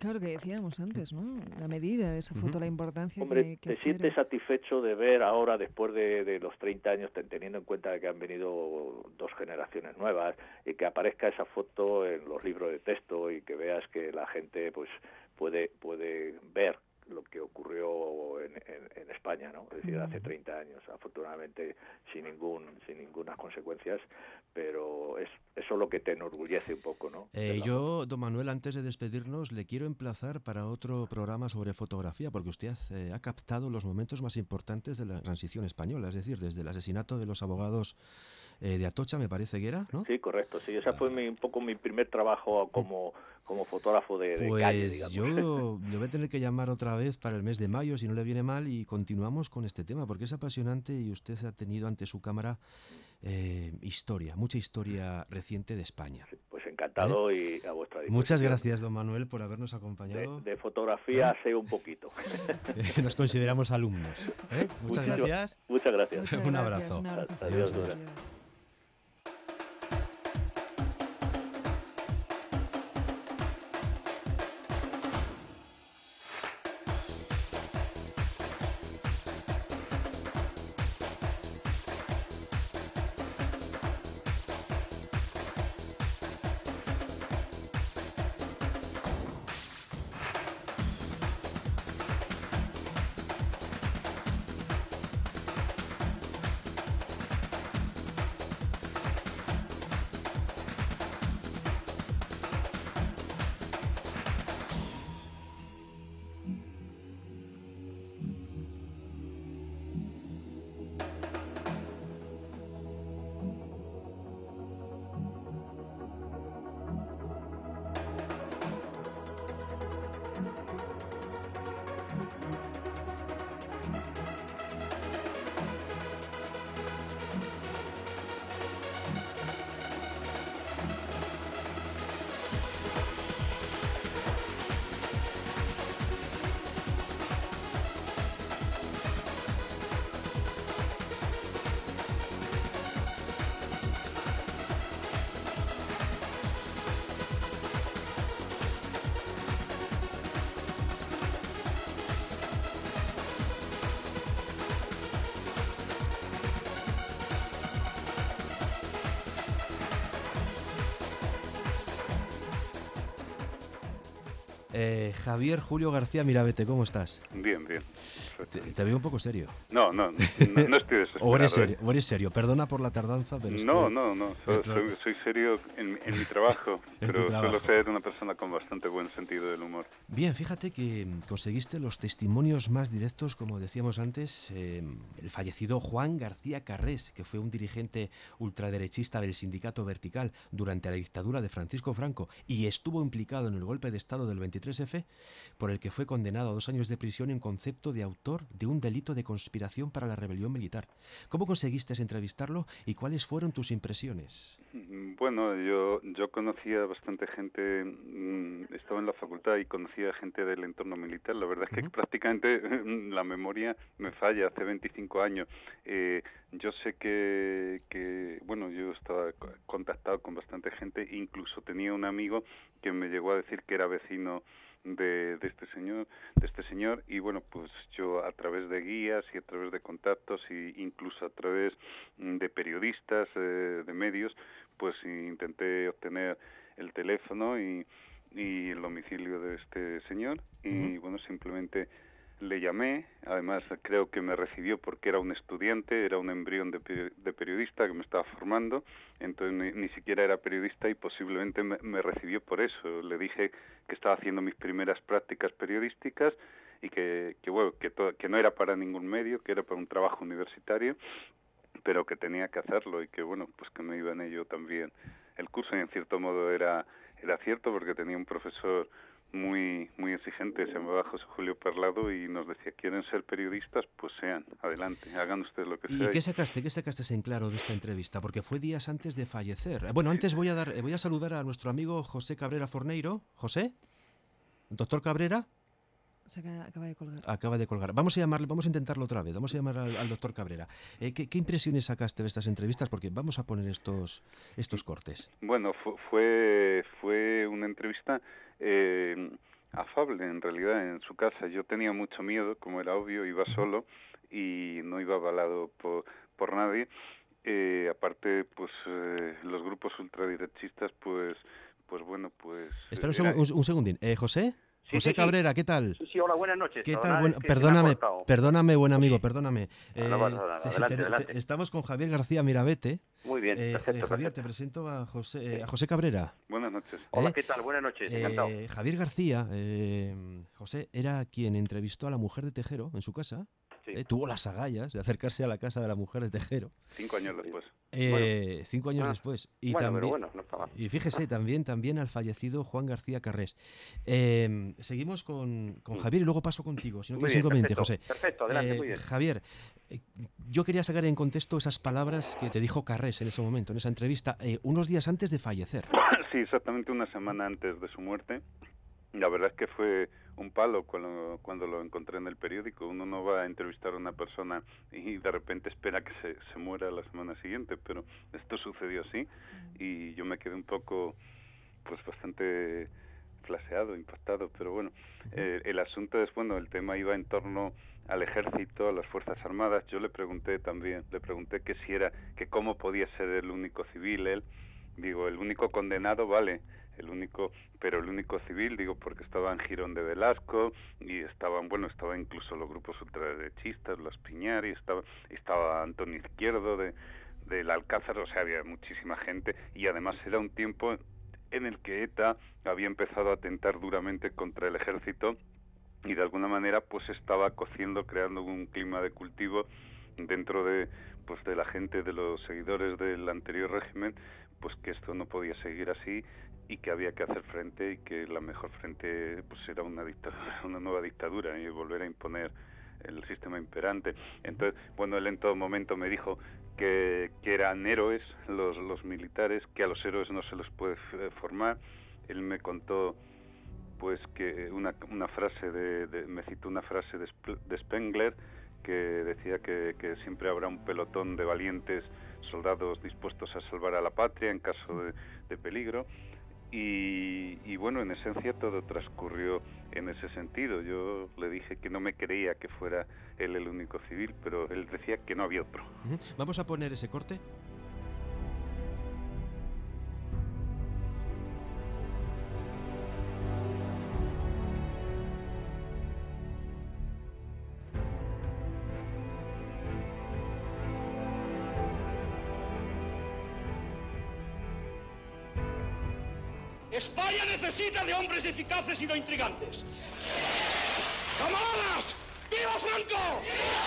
Claro, que decíamos antes, ¿no? La medida de esa foto, la importancia Hombre, que, que te adquiere. sientes satisfecho de ver ahora, después de, de los treinta años, ten- teniendo en cuenta que han venido dos generaciones nuevas, y que aparezca esa foto en los libros de texto y que veas que la gente pues puede puede ver lo que ocurrió en, en, en España, ¿no? Es decir, hace treinta años, afortunadamente sin ningún sin ninguna consecuencias, pero es eso lo que te enorgullece un poco, ¿no? Eh, yo, don Manuel, antes de despedirnos, le quiero emplazar para otro programa sobre fotografía, porque usted eh, ha captado los momentos más importantes de la transición española, es decir, desde el asesinato de los abogados eh, de Atocha, me parece que era, ¿no? Sí, correcto, sí, ese fue mi, un poco mi primer trabajo como, como fotógrafo de, de Pues calle, digamos. yo le voy a tener que llamar otra vez para el mes de mayo, si no le viene mal, y continuamos con este tema, porque es apasionante y usted ha tenido ante su cámara eh, historia, mucha historia reciente de España. Pues encantado y a vuestra disposición. Muchas gracias, don Manuel, por habernos acompañado. De, de fotografía sé un poquito. Nos consideramos alumnos. ¿eh? Muchas Mucho- gracias. Muchas gracias. Muchas Un gracias, abrazo. un abrazo. Adiós, Adiós. Dora. Eh, Javier Julio García Mirabete, ¿cómo estás? Bien, bien. Te, te veo un poco serio. No, no, no, no estoy desesperado. O eres serio, ¿eh? o eres serio. Perdona por la tardanza, pero es No, que- no, no, so- soy, soy serio en, en mi trabajo, En tu pero trabajo. suelo ser una persona con bastante buen sentido del humor. Bien, fíjate que mm, conseguiste los testimonios más directos, como decíamos antes, eh, el fallecido Juan García Carrés, que fue un dirigente ultraderechista del sindicato Vertical durante la dictadura de Francisco Franco y estuvo implicado en el golpe de Estado del veintitrés efe, por el que fue condenado a dos años de prisión en concepto de autor de un delito de conspiración para la rebelión militar. ¿Cómo conseguiste entrevistarlo y cuáles fueron tus impresiones? Bueno, yo yo conocía bastante gente, mm, estaba en la facultad y conocía gente del entorno militar. La verdad es que prácticamente la memoria me falla, hace veinticinco años. Eh, yo sé que, que, bueno, yo estaba co- contactado con bastante gente, incluso tenía un amigo que me llegó a decir que era vecino de, de este señor de este señor y bueno, pues yo a través de guías y a través de contactos e incluso a través mm, de periodistas, eh, de medios, pues intenté obtener el teléfono y, y el domicilio de este señor y bueno, simplemente le llamé. Además creo que me recibió porque era un estudiante, era un embrión de, peri- de periodista que me estaba formando, entonces ni, ni siquiera era periodista y posiblemente me, me recibió por eso. Le dije que estaba haciendo mis primeras prácticas periodísticas y que, que bueno, que, to- que no era para ningún medio, que era para un trabajo universitario, pero que tenía que hacerlo y que bueno, pues que me iba en ello también el curso, y en cierto modo era era cierto porque tenía un profesor muy muy exigente, se llamaba José Julio Parlado y nos decía: quieren ser periodistas, pues sean, adelante, hagan ustedes lo que ¿Y sea. qué sacaste, qué sacaste en claro de esta entrevista? Porque fue días antes de fallecer. Eh, Bueno, antes voy a dar, eh, voy a saludar a nuestro amigo José Cabrera Forneiro. José, doctor Cabrera, Se acaba, acaba de colgar. acaba de colgar. Vamos a llamarle, vamos a intentarlo otra vez. Vamos a llamar al, al doctor Cabrera. Eh, ¿qué, qué impresiones sacaste de estas entrevistas? Porque vamos a poner estos estos cortes. Bueno, fu- fue fue una entrevista eh, afable en realidad en su casa. Yo tenía mucho miedo, como era obvio, iba solo y no iba avalado por, por nadie. Eh, aparte, pues eh, los grupos ultraderechistas, pues, pues bueno, pues... Espera un, era... seg un, un segundín. Eh, ¿José? Sí, José sí, Cabrera, ¿qué tal? Sí, sí, hola, buenas noches. ¿Qué Perdonad, tal? Buen... es que Perdóname, se me ha cortado. perdóname, buen amigo, perdóname. No, no pasa nada. Adelante, te- adelante. te- estamos con Javier García Mirabete. Muy bien, Eh, perfecto, eh, Javier, perfecto. te presento a José, eh, a José Cabrera. Buenas noches. Hola, ¿Eh? ¿qué tal? Buenas noches, Eh, encantado. Javier García, eh, José, era quien entrevistó a la mujer de Tejero en su casa. Sí. Eh, tuvo las agallas de acercarse a la casa de la mujer de Tejero. Cinco años después. Eh, Bueno. cinco años Ah, después. Y bueno, también, pero bueno, no está mal. y fíjese, también, también al fallecido Juan García Carrés. Eh, seguimos con, con Javier y luego paso contigo, si no Muy tienes bien, inconveniente, perfecto, José. perfecto, adelante, Eh, muy bien. Javier, eh, yo quería sacar en contexto esas palabras que te dijo Carrés en ese momento, en esa entrevista, eh, unos días antes de fallecer. Sí, exactamente una semana antes de su muerte. La verdad es que fue un palo cuando, cuando lo encontré en el periódico. Uno no va a entrevistar a una persona y de repente espera que se, se muera la semana siguiente, pero esto sucedió así y yo me quedé un poco, pues bastante flaseado, impactado, pero bueno, eh, el asunto es, bueno, el tema iba en torno al ejército, a las Fuerzas Armadas. Yo le pregunté también, le pregunté que si era, que cómo podía ser el único civil él. Digo, el único condenado, vale, el único, pero el único civil, digo, porque estaban Girón de Velasco y estaban, bueno, estaban incluso los grupos ultraderechistas, los Piñari, estaba, estaba Antonio Izquierdo de del Alcázar, o sea, había muchísima gente y además era un tiempo en el que ETA había empezado a atentar duramente contra el ejército y de alguna manera pues estaba cociendo, creando un clima de cultivo dentro de pues de la gente, de los seguidores del anterior régimen, pues que esto no podía seguir así y que había que hacer frente y que la mejor frente pues era una dictadura, una nueva dictadura y volver a imponer el sistema imperante. Entonces, bueno, él en todo momento me dijo que, que eran héroes los, los militares, que a los héroes no se los puede formar. Él me contó pues que una, una frase de, de me citó una frase de, de Spengler que decía que, que siempre habrá un pelotón de valientes soldados dispuestos a salvar a la patria en caso de, de peligro y, y bueno, en esencia todo transcurrió en ese sentido. Yo le dije que no me creía que fuera él el único civil, pero él decía que no había otro. Uh-huh. Vamos a poner ese corte. España necesita de hombres eficaces y no intrigantes. ¡Camaradas! ¡Viva Franco!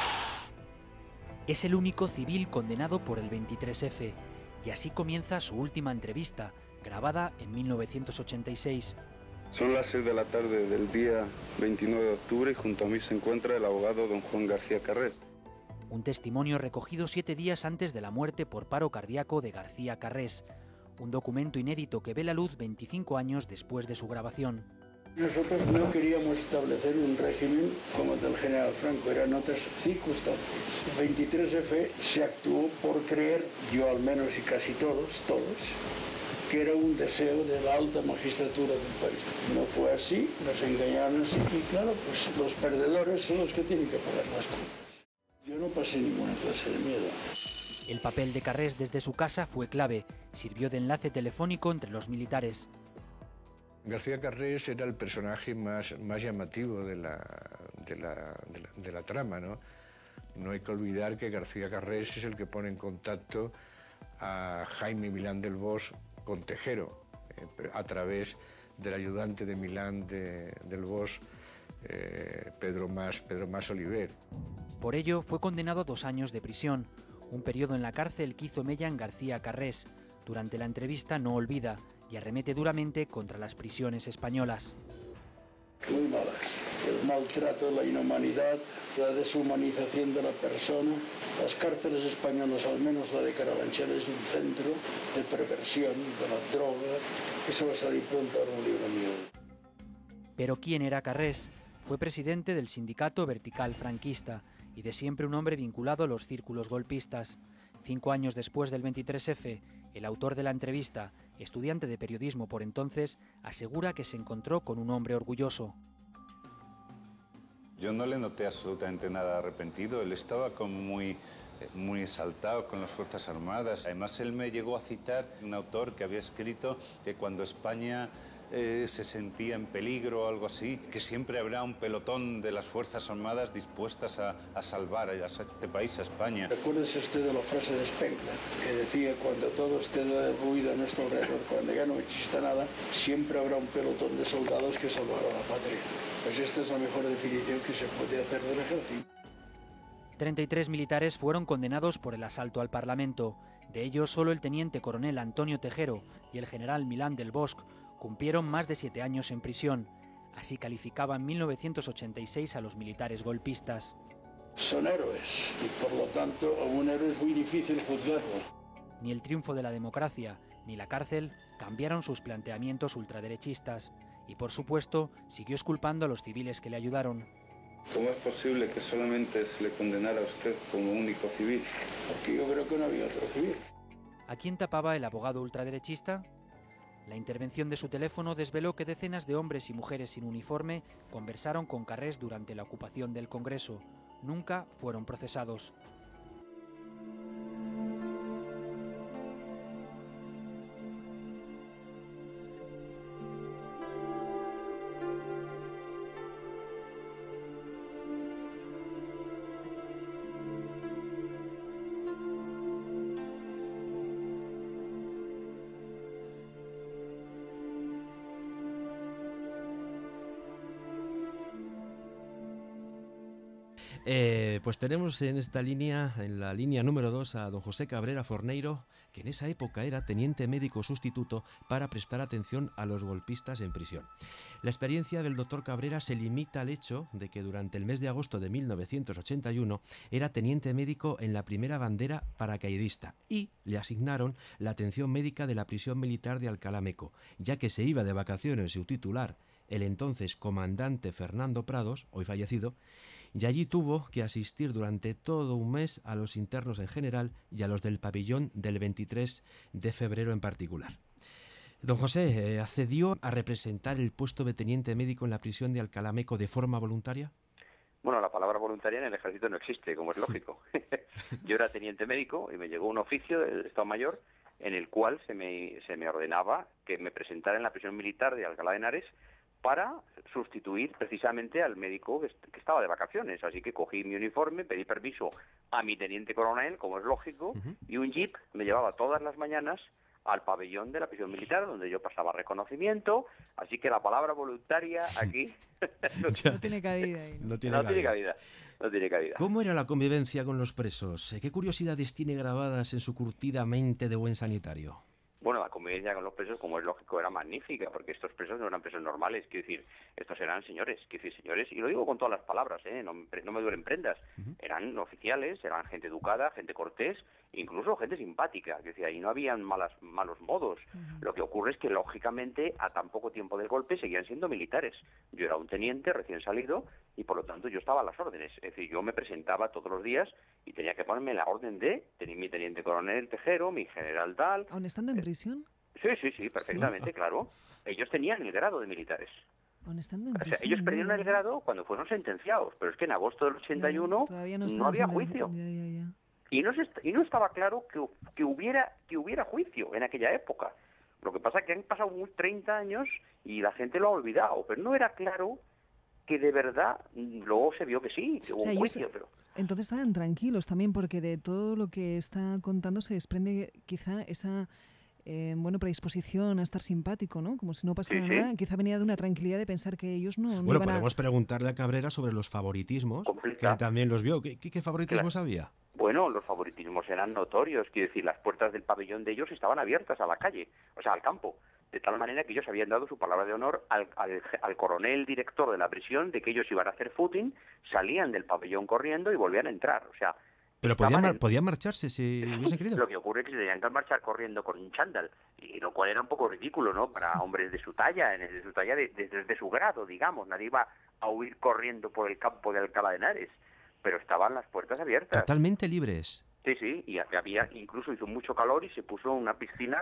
Es el único civil condenado por el veintitrés efe y así comienza su última entrevista, grabada en mil novecientos ochenta y seis. Son las seis de la tarde del día veintinueve de octubre y junto a mí se encuentra el abogado don Juan García Carrés. Un testimonio recogido siete días antes de la muerte por paro cardíaco de García Carrés. Un documento inédito que ve la luz veinticinco años después de su grabación. Nosotros no queríamos establecer un régimen como el del general Franco, eran otras circunstancias. El veintitrés efe se actuó por creer, yo al menos y casi todos, todos, que era un deseo de la alta magistratura del país. No fue así, nos engañaron así y claro, pues los perdedores son los que tienen que pagar las cuentas. Yo no pasé ninguna clase de miedo. El papel de Carrés desde su casa fue clave, sirvió de enlace telefónico entre los militares. García Carrés era el personaje más, más llamativo de la, de, la, de, la, de la trama, ¿no? No hay que olvidar que García Carrés es el que pone en contacto a Jaime Milán del Bosch con Tejero, eh, a través del ayudante de Milán de, del Bosch, eh, Pedro Mas, Pedro Mas Oliver. Por ello fue condenado a dos años de prisión, un periodo en la cárcel que hizo mella en García Carrés. Durante la entrevista no olvida y arremete duramente contra las prisiones españolas. Muy malas. El maltrato, la inhumanidad, la deshumanización de la persona. Las cárceles españolas, al menos la de Carabanchel, es un centro de perversión, de la droga. Eso va a salir pronto en un libro mío. Pero ¿quién era Carrés? Fue presidente del sindicato Vertical franquista y de siempre un hombre vinculado a los círculos golpistas. Cinco años después del veintitrés efe, el autor de la entrevista, estudiante de periodismo por entonces, asegura que se encontró con un hombre orgulloso. Yo no le noté absolutamente nada arrepentido, él estaba como muy, muy exaltado con las Fuerzas Armadas. Además, él me llegó a citar un autor que había escrito que cuando España eh, se sentía en peligro o algo así, que siempre habrá un pelotón de las Fuerzas Armadas dispuestas a, a salvar a este país, a España. Recuérdese usted de la frase de Spengler, que decía, cuando todo esté derruido a nuestro alrededor, cuando ya no exista nada, siempre habrá un pelotón de soldados que salvará a la patria. Pues esta es la mejor definición que se puede hacer del ejército. treinta y tres militares fueron condenados por el asalto al Parlamento. De ellos, solo el teniente coronel Antonio Tejero y el general Milán del Bosch cumplieron más de siete años en prisión. Así calificaba en mil novecientos ochenta y seis a los militares golpistas. Son héroes y por lo tanto a un héroe es muy difícil juzgarlo. Ni el triunfo de la democracia ni la cárcel cambiaron sus planteamientos ultraderechistas. Y por supuesto, siguió exculpando a los civiles que le ayudaron. ¿Cómo es posible que solamente se le condenara a usted como único civil? Porque yo creo que no había otro civil. ¿A quién tapaba el abogado ultraderechista? La intervención de su teléfono desveló que decenas de hombres y mujeres sin uniforme conversaron con Carrés durante la ocupación del Congreso. Nunca fueron procesados. Eh, pues tenemos en esta línea, en la línea número dos, a don José Cabrera Forneiro, que en esa época era teniente médico sustituto para prestar atención a los golpistas en prisión. La experiencia del doctor Cabrera se limita al hecho de que durante el mes de agosto de mil novecientos ochenta y uno era teniente médico en la primera bandera paracaidista y le asignaron la atención médica de la prisión militar de Alcalá Meco, ya que se iba de vacaciones su titular, el entonces comandante Fernando Prados, hoy fallecido, y allí tuvo que asistir durante todo un mes a los internos en general y a los del pabellón del veintitrés de febrero en particular. Don José, ¿accedió a representar el puesto de teniente médico en la prisión de Alcalá Meco de forma voluntaria? Bueno, la palabra voluntaria en el ejército no existe, como es lógico. Yo era teniente médico y me llegó un oficio del Estado Mayor en el cual se me, se me ordenaba que me presentara en la prisión militar de Alcalá de Henares para sustituir precisamente al médico que, que estaba de vacaciones. Así que cogí mi uniforme, pedí permiso a mi teniente coronel, como es lógico, uh-huh. y un jeep me llevaba todas las mañanas al pabellón de la prisión militar, donde yo pasaba reconocimiento. Así que la palabra voluntaria aquí no, no tiene cabida. Ahí, ¿no? No, tiene, no cabida. tiene cabida. No tiene cabida. ¿Cómo era la convivencia con los presos? ¿Qué curiosidades tiene grabadas en su curtida mente de buen sanitario? Bueno, la convivencia con los presos, como es lógico, era magnífica, porque estos presos no eran presos normales, quiero decir, estos eran señores, quiero decir, señores, y lo digo con todas las palabras, ¿eh? no, no me duelen prendas, uh-huh. eran oficiales, eran gente educada, gente cortés, incluso gente simpática, quiero decir, ahí no habían malas, malos modos. Uh-huh. Lo que ocurre es que, lógicamente, a tan poco tiempo del golpe seguían siendo militares. Yo era un teniente recién salido y, por lo tanto, yo estaba a las órdenes, es decir, yo me presentaba todos los días y tenía que ponerme la orden de, tenía mi teniente coronel Tejero, mi general tal... ¿Aún estando en prisión? Sí, sí, sí, perfectamente, ¿sí? Claro. Ellos tenían el grado de militares. ¿Aún estando en o sea, prisión? ellos perdieron el grado cuando fueron sentenciados, pero es que en agosto del ochenta y uno claro, no, no había juicio. Ya, ya, ya. Y no, se, y no estaba claro que, que, hubiera, que hubiera juicio en aquella época. Lo que pasa es que han pasado treinta años y la gente lo ha olvidado, pero no era claro que de verdad, luego se vio que sí, que hubo o sea, un juicio. Ellos, pero... Entonces estaban tranquilos también, porque de todo lo que está contando se desprende quizá esa... Eh, bueno, predisposición a estar simpático, ¿no? Como si no pasara sí, sí. nada. Quizá venía de una tranquilidad de pensar que ellos no, no bueno, iban podemos a... preguntarle a Cabrera sobre los favoritismos, Complica. que también los vio. ¿Qué, qué, qué favoritismos claro. había? Bueno, los favoritismos eran notorios. Quiero decir, las puertas del pabellón de ellos estaban abiertas a la calle, o sea, al campo. De tal manera que ellos habían dado su palabra de honor al, al, al coronel director de la prisión de que ellos iban a hacer footing, salían del pabellón corriendo y volvían a entrar. O sea... Pero podían, mar podían marcharse si hubiesen querido. Lo que ocurre es que se tenían que marchar corriendo con un chándal, y lo cual era un poco ridículo, ¿no? Para hombres de su talla, de su talla, de, de, de, de su grado, digamos. Nadie iba a huir corriendo por el campo de Alcalá de Henares, pero estaban las puertas abiertas. Totalmente libres. Sí, sí, y había, incluso hizo mucho calor y se puso una piscina,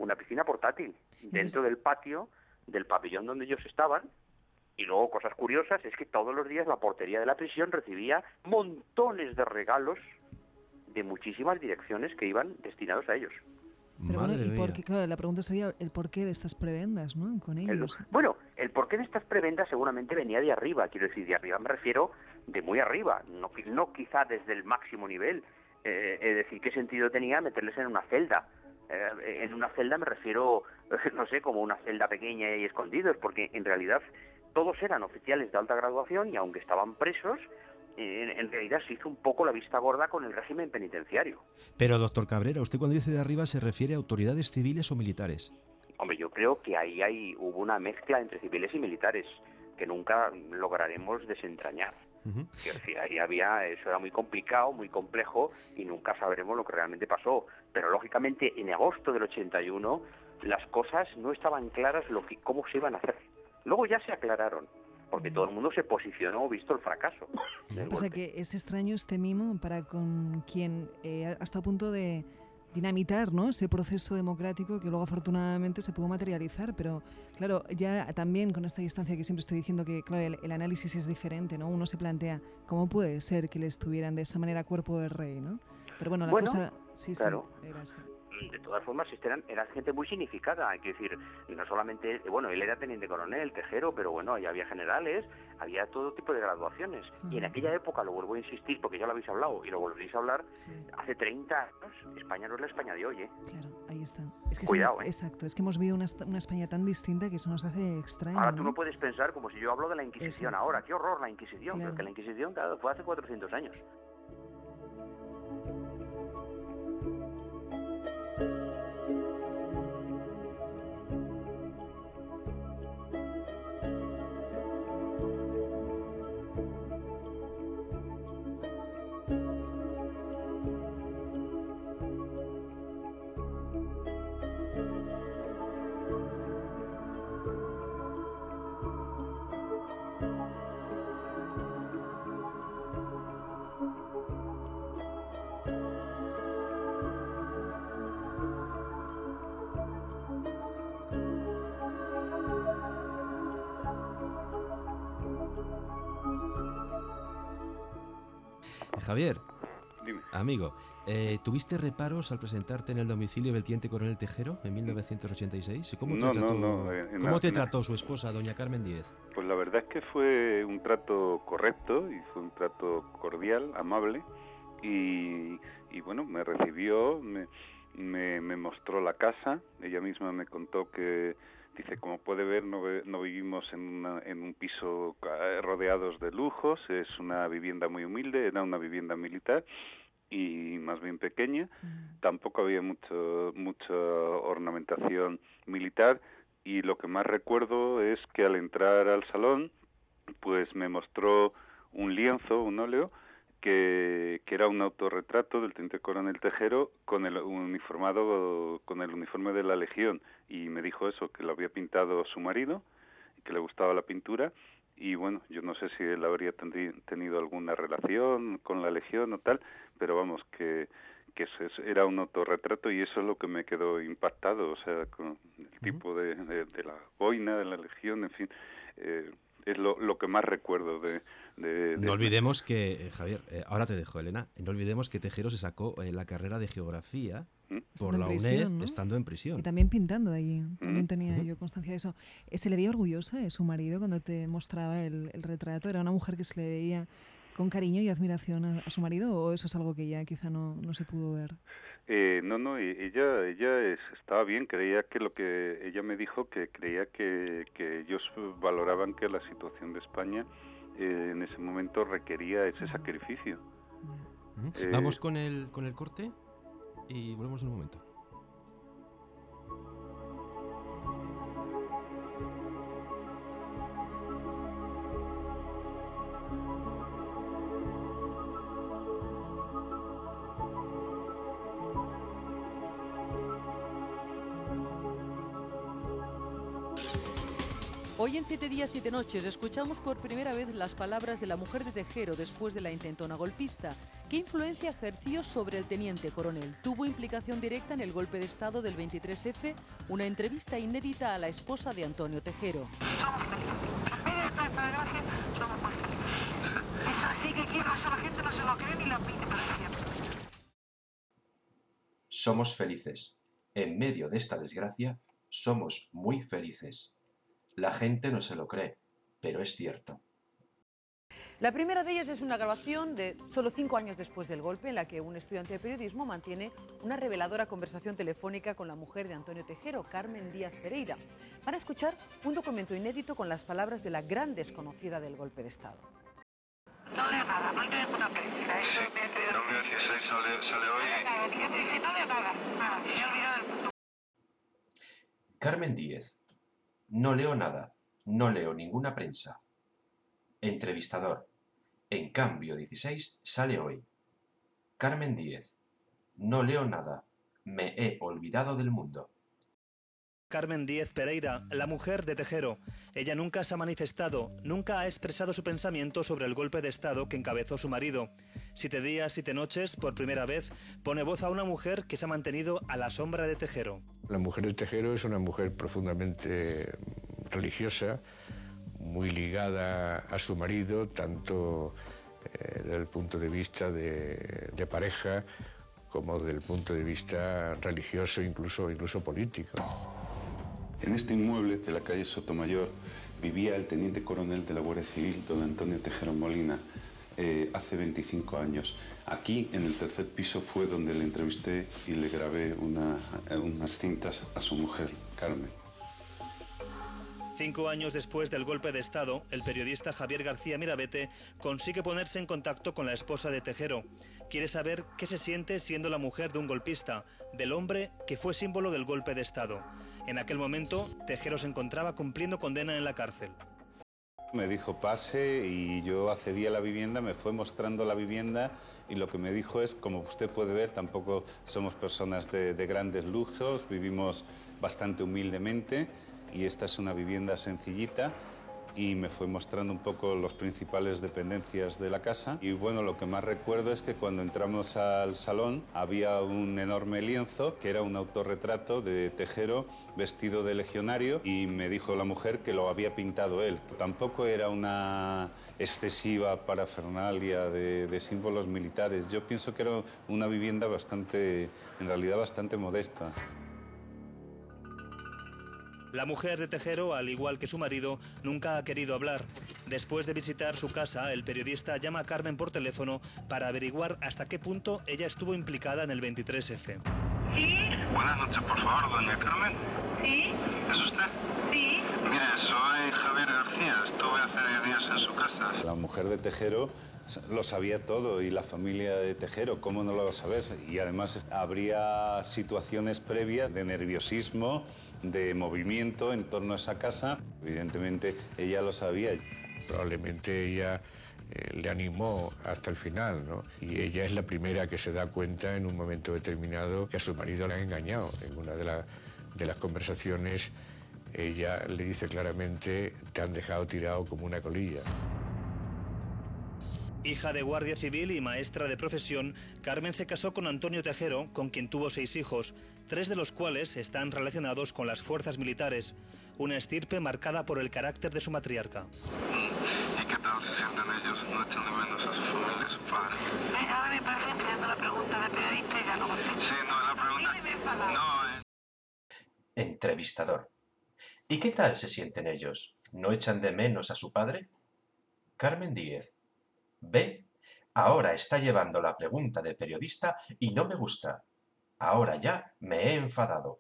una piscina portátil dentro del patio del pabellón donde ellos estaban. Y luego, cosas curiosas, es que todos los días la portería de la prisión recibía montones de regalos de muchísimas direcciones que iban destinados a ellos. Pero bueno, y por qué, claro, la pregunta sería el porqué de estas prebendas, ¿no? Con ellos. El, bueno, el porqué de estas prebendas seguramente venía de arriba. Quiero decir, de arriba me refiero de muy arriba, no, no quizá desde el máximo nivel. Eh, es decir, ¿qué sentido tenía meterles en una celda? Eh, en una celda me refiero, no sé, como una celda pequeña y escondidos, porque en realidad todos eran oficiales de alta graduación y aunque estaban presos, En, en realidad se hizo un poco la vista gorda con el régimen penitenciario. Pero, doctor Cabrera, usted cuando dice de arriba se refiere a autoridades civiles o militares. Hombre, yo creo que ahí hay, hubo una mezcla entre civiles y militares que nunca lograremos desentrañar. Uh-huh. Quiero decir, ahí había, eso era muy complicado, muy complejo y nunca sabremos lo que realmente pasó. Pero lógicamente en agosto del ochenta y uno las cosas no estaban claras lo que, cómo se iban a hacer. Luego ya se aclararon, porque todo el mundo se posicionó visto el fracaso. O sea que es extraño este mimo para con quien eh, hasta a punto de dinamitar, ¿no?, ese proceso democrático que luego afortunadamente se pudo materializar, pero claro, ya también con esta distancia que siempre estoy diciendo que claro, el, el análisis es diferente, ¿no? Uno se plantea cómo puede ser que le estuvieran de esa manera cuerpo de rey, ¿no? Pero bueno, la bueno, cosa sí, claro. sí, era así. De todas formas, eran, eran gente muy significada, hay que decir, no solamente, bueno, él era teniente coronel, Tejero, pero bueno, ya había generales, había todo tipo de graduaciones. Uh-huh. Y en aquella época, lo vuelvo a insistir, porque ya lo habéis hablado y lo volveréis a hablar, sí. Hace treinta años, España no es la España de hoy, ¿eh? Claro, ahí está. Es que Cuidado, se, ¿eh? Exacto, es que hemos vivido una, una España tan distinta que eso nos hace extraño. Ahora ¿no? tú no puedes pensar como si yo hablo de la Inquisición exacto. Ahora, qué horror la Inquisición, claro. Porque la Inquisición claro, fue hace cuatrocientos años. Javier, Dime. Amigo, eh, ¿tuviste reparos al presentarte en el domicilio del teniente coronel Tejero en mil novecientos ochenta y seis? ¿Cómo te, no, trató, no, no, eh, ¿cómo no, te no. trató su esposa, doña Carmen Díez? Pues la verdad es que fue un trato correcto y fue un trato cordial, amable y, y bueno, me recibió, me, me, me mostró la casa, ella misma me contó que dice, como puede ver, no, no vivimos en, una, en un piso rodeados de lujos, es una vivienda muy humilde, era una vivienda militar y más bien pequeña, mm. tampoco había mucho mucha ornamentación militar y lo que más recuerdo es que al entrar al salón, pues me mostró un lienzo, un óleo, que, que era un autorretrato del teniente coronel Tejero con el uniformado con el uniforme de la Legión y me dijo eso, que lo había pintado su marido y que le gustaba la pintura y bueno, yo no sé si él habría tenido alguna relación con la Legión o tal, pero vamos, que que era un autorretrato y eso es lo que me quedó impactado, o sea, con el tipo de, de, de la boina, de la Legión, en fin, eh, es lo, lo que más recuerdo de... de, de no olvidemos que, eh, Javier, eh, ahora te dejo, Elena, no olvidemos que Tejero se sacó eh, la carrera de Geografía ¿Mm? por la prisión, UNED, ¿no? Estando en prisión. Y también pintando allí, también ¿Mm? tenía ¿Mm? yo constancia de eso. ¿Se le veía orgullosa de su marido cuando te mostraba el, el retrato? ¿Era una mujer que se le veía con cariño y admiración a, a su marido o eso es algo que ya quizá no, no se pudo ver? Eh, no, no, ella ella es, estaba bien, creía que lo que ella me dijo, que creía que, que ellos valoraban que la situación de España eh, en ese momento requería ese sacrificio. Uh-huh. Eh, Vamos con el, con el corte y volvemos en un momento. Hoy en Siete Días, Siete Noches escuchamos por primera vez las palabras de la mujer de Tejero después de la intentona golpista. ¿Qué influencia ejerció sobre el teniente coronel? ¿Tuvo implicación directa en el golpe de Estado del veintitrés efe? Una entrevista inédita a la esposa de Antonio Tejero. Somos felices. En medio de esta desgracia, somos muy felices. La gente no se lo cree, pero es cierto. La primera de ellas es una grabación de solo cinco años después del golpe, en la que un estudiante de periodismo mantiene una reveladora conversación telefónica con la mujer de Antonio Tejero, Carmen Díaz Pereira. Van a escuchar un documento inédito con las palabras de la gran desconocida del golpe de Estado. No leo nada, no leo ninguna película. Eso me he ¿No me dieciséis sale, sale hoy? No leo nada, nada, me he olvidado del mundo. Carmen Díez. No leo nada, no leo ninguna prensa. Entrevistador. En cambio dieciséis sale hoy. Carmen Díez. No leo nada, me he olvidado del mundo. Carmen Díaz Pereira, la mujer de Tejero. Ella nunca se ha manifestado, nunca ha expresado su pensamiento sobre el golpe de Estado que encabezó su marido. Siete días, siete noches, por primera vez, pone voz a una mujer que se ha mantenido a la sombra de Tejero. La mujer de Tejero es una mujer profundamente religiosa, muy ligada a su marido, tanto eh, desde el punto de vista de, de pareja como desde el punto de vista religioso, incluso, incluso político. En este inmueble de la calle Sotomayor vivía el teniente coronel de la Guardia Civil, don Antonio Tejero Molina, eh, hace veinticinco años. Aquí, en el tercer piso, fue donde le entrevisté y le grabé una, unas cintas a su mujer, Carmen. Cinco años después del golpe de Estado, el periodista Javier García Mirabete consigue ponerse en contacto con la esposa de Tejero. Quiere saber qué se siente siendo la mujer de un golpista, del hombre que fue símbolo del golpe de Estado. En aquel momento, Tejero se encontraba cumpliendo condena en la cárcel. Me dijo pase y yo accedí a la vivienda, me fue mostrando la vivienda y lo que me dijo es, como usted puede ver, tampoco somos personas de, de grandes lujos, vivimos bastante humildemente. Y esta es una vivienda sencillita y me fue mostrando un poco las principales dependencias de la casa. Y bueno, lo que más recuerdo es que cuando entramos al salón había un enorme lienzo que era un autorretrato de Tejero vestido de legionario y me dijo la mujer que lo había pintado él. Tampoco era una excesiva parafernalia de, de símbolos militares. Yo pienso que era una vivienda bastante, en realidad bastante modesta. La mujer de Tejero, al igual que su marido, nunca ha querido hablar. Después de visitar su casa, el periodista llama a Carmen por teléfono para averiguar hasta qué punto ella estuvo implicada en el veintitrés efe. ¿Sí? Buenas noches, por favor, doña Carmen. ¿Sí? ¿Es usted? Sí. Mire, soy Javier García, estuve hace días en su casa. La mujer de Tejero lo sabía todo y la familia de Tejero, ¿cómo no lo va a saber? Y además habría situaciones previas de nerviosismo, de movimiento en torno a esa casa. Evidentemente ella lo sabía. Probablemente ella eh, le animó hasta el final, ¿no? Y ella es la primera que se da cuenta en un momento determinado que a su marido le ha engañado. En una de, la, de las conversaciones ella le dice claramente: te han dejado tirado como una colilla. Hija de guardia civil y maestra de profesión, Carmen se casó con Antonio Tejero, con quien tuvo seis hijos, tres de los cuales están relacionados con las fuerzas militares, una estirpe marcada por el carácter de su matriarca. ¿Y qué tal se sienten ellos? ¿No echan de menos a su familia, a su padre? Eh, ahora me parece empleando la pregunta de periodista y ya no contesto. Sí, no, la pregunta... No, eh... Entrevistador. ¿Y qué tal se sienten ellos? ¿No echan de menos a su padre? Carmen Díez. ¿Ve? Ahora está llevando la pregunta de periodista y no me gusta. Ahora ya me he enfadado.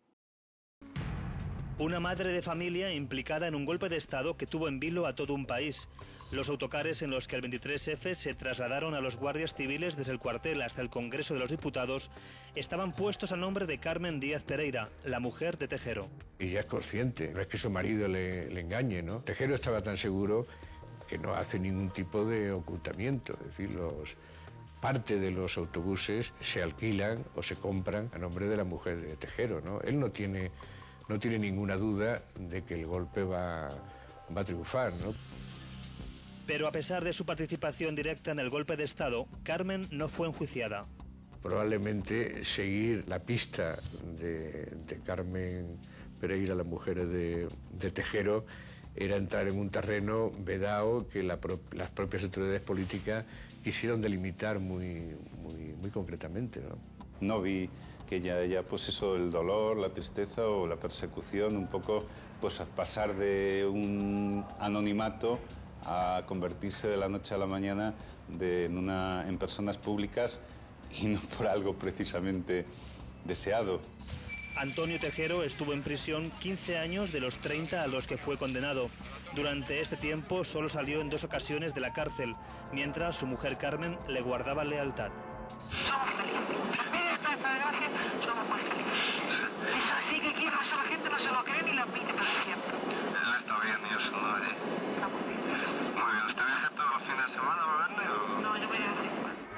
Una madre de familia implicada en un golpe de Estado que tuvo en vilo a todo un país. Los autocares en los que el veintitrés efe se trasladaron a los guardias civiles desde el cuartel hasta el Congreso de los Diputados estaban puestos a nombre de Carmen Díaz Pereira, la mujer de Tejero. Y ella es consciente, no es que su marido le, le engañe, ¿no? Tejero estaba tan seguro que no hace ningún tipo de ocultamiento, es decir, los, parte de los autobuses se alquilan o se compran a nombre de la mujer de Tejero, ¿no? Él no tiene, no tiene ninguna duda de que el golpe va, va a triunfar, ¿no? Pero a pesar de su participación directa en el golpe de Estado, Carmen no fue enjuiciada. Probablemente seguir la pista de, de Carmen Pereira, la mujer de, de Tejero, era entrar en un terreno vedado que la pro, las propias autoridades políticas quisieron delimitar muy, muy, muy concretamente, ¿no? No vi que ya, ya, pues eso, el dolor, la tristeza o la persecución, un poco, pues a pasar de un anonimato a convertirse de la noche a la mañana de, en, una, en personas públicas y no por algo precisamente deseado. Antonio Tejero estuvo en prisión quince años de los treinta a los que fue condenado. Durante este tiempo solo salió en dos ocasiones de la cárcel, mientras su mujer Carmen le guardaba lealtad. Somos felices. En medio de toda esta desgracia, somos muy felices. Es así que quiero, eso la gente no se lo cree ni la admite, pero es cierto. Él está bien y yo se lo haré. Muy bien, ¿usted viaja todos los fines de semana a verle o...? No, yo voy a decir.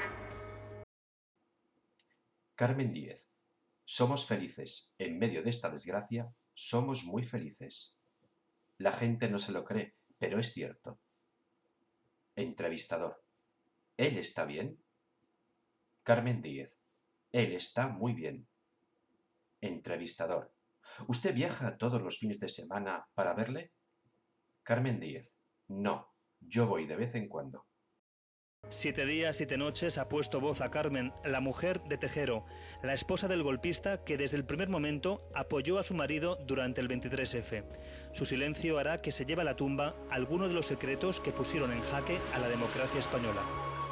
Carmen Díez. Somos felices. En medio de esta desgracia, somos muy felices. La gente no se lo cree, pero es cierto. Entrevistador. ¿Él está bien? Carmen Díez. Él está muy bien. Entrevistador. ¿Usted viaja todos los fines de semana para verle? Carmen Díez. No, yo voy de vez en cuando. Siete días, siete noches ha puesto voz a Carmen, la mujer de Tejero, la esposa del golpista que desde el primer momento apoyó a su marido durante el veintitrés efe. Su silencio hará que se lleve a la tumba alguno de los secretos que pusieron en jaque a la democracia española.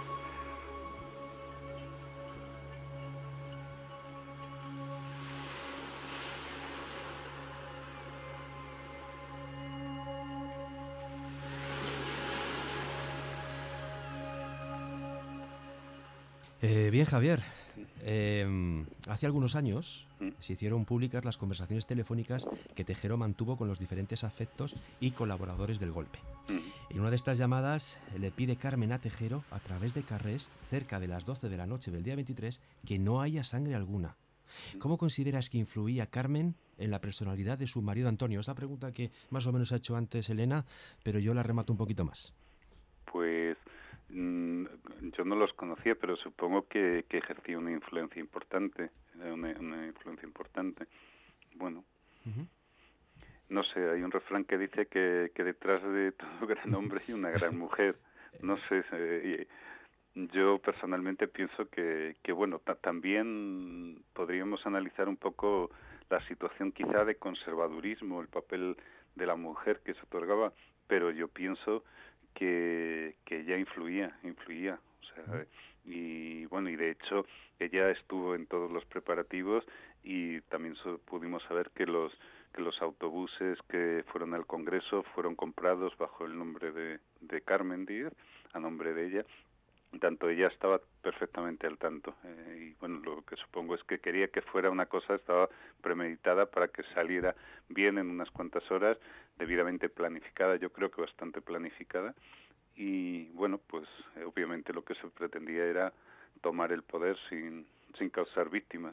Eh, bien, Javier, eh, hace algunos años se hicieron públicas las conversaciones telefónicas que Tejero mantuvo con los diferentes afectos y colaboradores del golpe. En una de estas llamadas le pide Carmen a Tejero, a través de Carrés, cerca de las doce de la noche del día veintitrés, que no haya sangre alguna. ¿Cómo consideras que influía Carmen en la personalidad de su marido Antonio? Esa pregunta que más o menos ha hecho antes Elena, pero yo la remato un poquito más. Pues yo no los conocía, pero supongo que, que ejercía una influencia importante, una, una influencia importante. Bueno, uh-huh. No sé, hay un refrán que dice que, que detrás de todo gran hombre hay una gran mujer. No sé, eh, yo personalmente pienso que, que bueno, ta- también podríamos analizar un poco la situación quizá de conservadurismo, el papel de la mujer que se otorgaba, pero yo pienso que, que ella influía, influía, o sea, y bueno, y de hecho ella estuvo en todos los preparativos y también so, pudimos saber que los que los autobuses que fueron al Congreso fueron comprados bajo el nombre de, de Carmen Díez, a nombre de ella. Tanto ella estaba perfectamente al tanto eh, y bueno, lo que supongo es que quería que fuera una cosa, estaba premeditada para que saliera bien en unas cuantas horas, debidamente planificada, yo creo que bastante planificada, y bueno, pues eh, obviamente lo que se pretendía era tomar el poder sin, sin causar víctimas.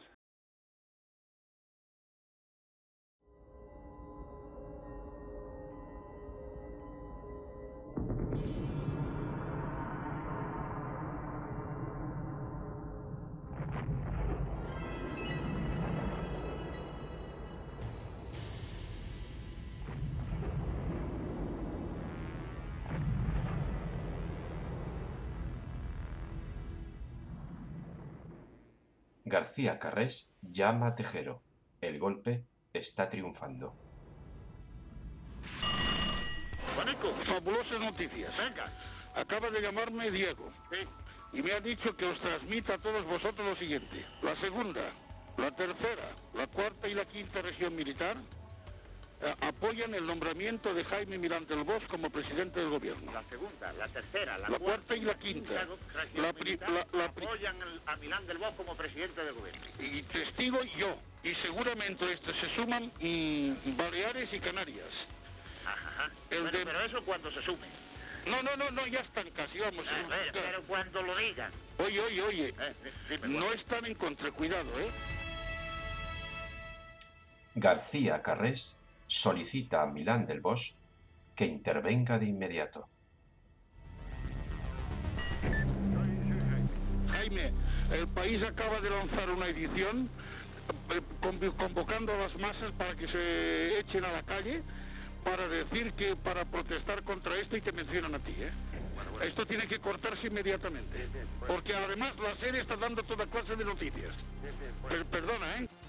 García Carrés llama a Tejero. El golpe está triunfando. Juanico, fabulosas noticias. Venga. Acaba de llamarme Diego. Sí. Y me ha dicho que os transmita a todos vosotros lo siguiente. La segunda, la tercera, la cuarta y la quinta región militar eh, apoyan el nombramiento de Jaime Milán del Bosch como presidente del gobierno. La segunda, la tercera, la, la cuarta, cuarta y la quinta. La, pri, la, la pri, apoyan el, a Milán del Bosch como presidente del gobierno. Y testigo yo. Y seguramente a esto se suman mmm, Baleares y Canarias. Ajá. El bueno, de... Pero eso cuando se sume. No, no, no, no, ya están casi, vamos. Eh, pero, pero cuando lo digan. Oye, oye, oye. Eh, dime, no están en contra, cuidado, ¿eh? García Carrés solicita a Milán del Bosch que intervenga de inmediato. Jaime, el país acaba de lanzar una edición eh, convocando a las masas para que se echen a la calle para decir que, para protestar contra esto, y te mencionan a ti, ¿eh? Esto tiene que cortarse inmediatamente, porque además la serie está dando toda clase de noticias. Per- perdona, ¿eh?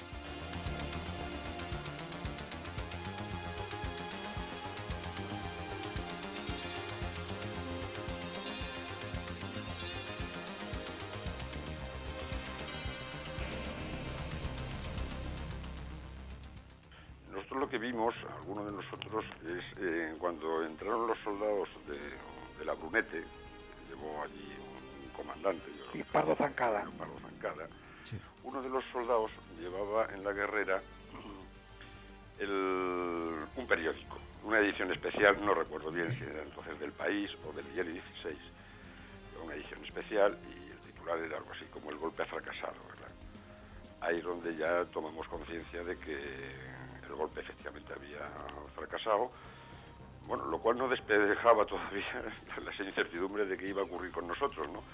Nosotros lo que vimos, algunos de nosotros, es eh, cuando entraron los soldados de, de la Brunete, que llevó allí un, un comandante. Y Pardo Zancada. Pardo Zancada. Sí. Uno de los soldados llevaba en la guerrera el, un periódico, una edición especial, no recuerdo bien si era entonces del País o del Diario dieciséis, una edición especial, y el titular era algo así como El golpe ha fracasado, ¿verdad? Ahí es donde ya tomamos conciencia de que el golpe efectivamente había fracasado, bueno, lo cual no despejaba todavía las incertidumbres de qué iba a ocurrir con nosotros, ¿no?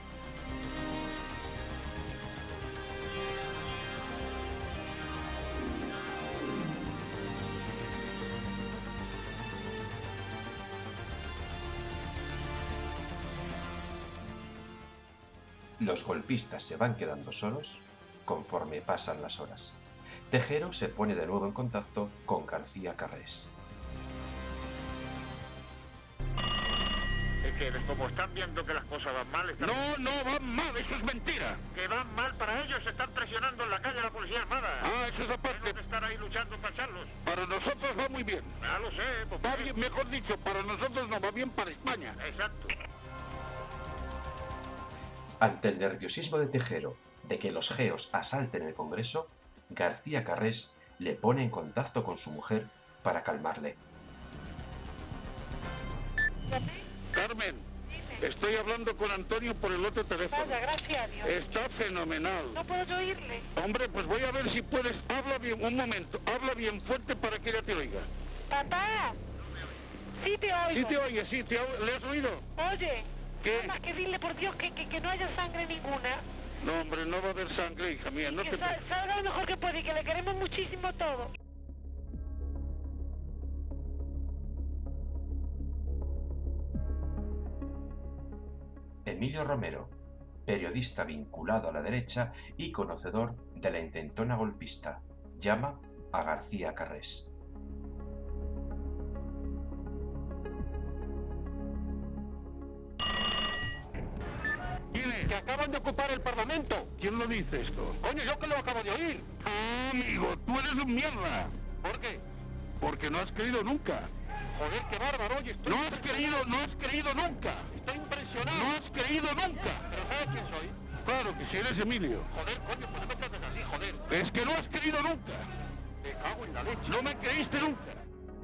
Los golpistas se van quedando solos conforme pasan las horas. Tejero se pone de nuevo en contacto con García Carrés. Es que como están viendo que las cosas van mal... Están... No, no van mal, eso es mentira. Que van mal para ellos, se están presionando en la calle a la Policía Armada. Ah, eso es aparte. Tenemos que estar ahí luchando para echarlos. Para nosotros va muy bien. Ya lo sé. Pues va bien, mejor dicho, para nosotros no, va bien para España. Exacto. Ante el nerviosismo de Tejero de que los geos asalten el Congreso, García Carrés le pone en contacto con su mujer para calmarle. Carmen, estoy hablando con Antonio por el otro teléfono. Vaya, gracias a Dios. Está fenomenal. No puedo oírle. Hombre, pues voy a ver si puedes. Habla bien, un momento. Habla bien fuerte para que ella te oiga. Papá, sí te oigo. Sí te oye, sí, te o- ¿le has oído? Oye, ¿qué? nada más que dile por Dios que, que, que no haya sangre ninguna. No, hombre, no va a haber sangre, hija mía. No que te... sal- salga lo mejor que puede y que le queremos muchísimo todo. Emilio Romero, periodista vinculado a la derecha y conocedor de la intentona golpista, llama a García Carrés. ¿Quién es? Que acaban de ocupar el Parlamento. ¿Quién lo dice esto? Coño, yo que lo acabo de oír. Ah, amigo, tú eres un mierda. ¿Por qué? Porque no has creído nunca. Joder, qué bárbaro, oye, estoy... No has creído, no has creído nunca. Estoy impresionado. No has creído nunca. ¿Pero sabes quién soy? Claro que si eres Emilio. Joder, coño, pues no me trates así, joder. Es que no has creído nunca. Me cago en la leche. No me creíste nunca.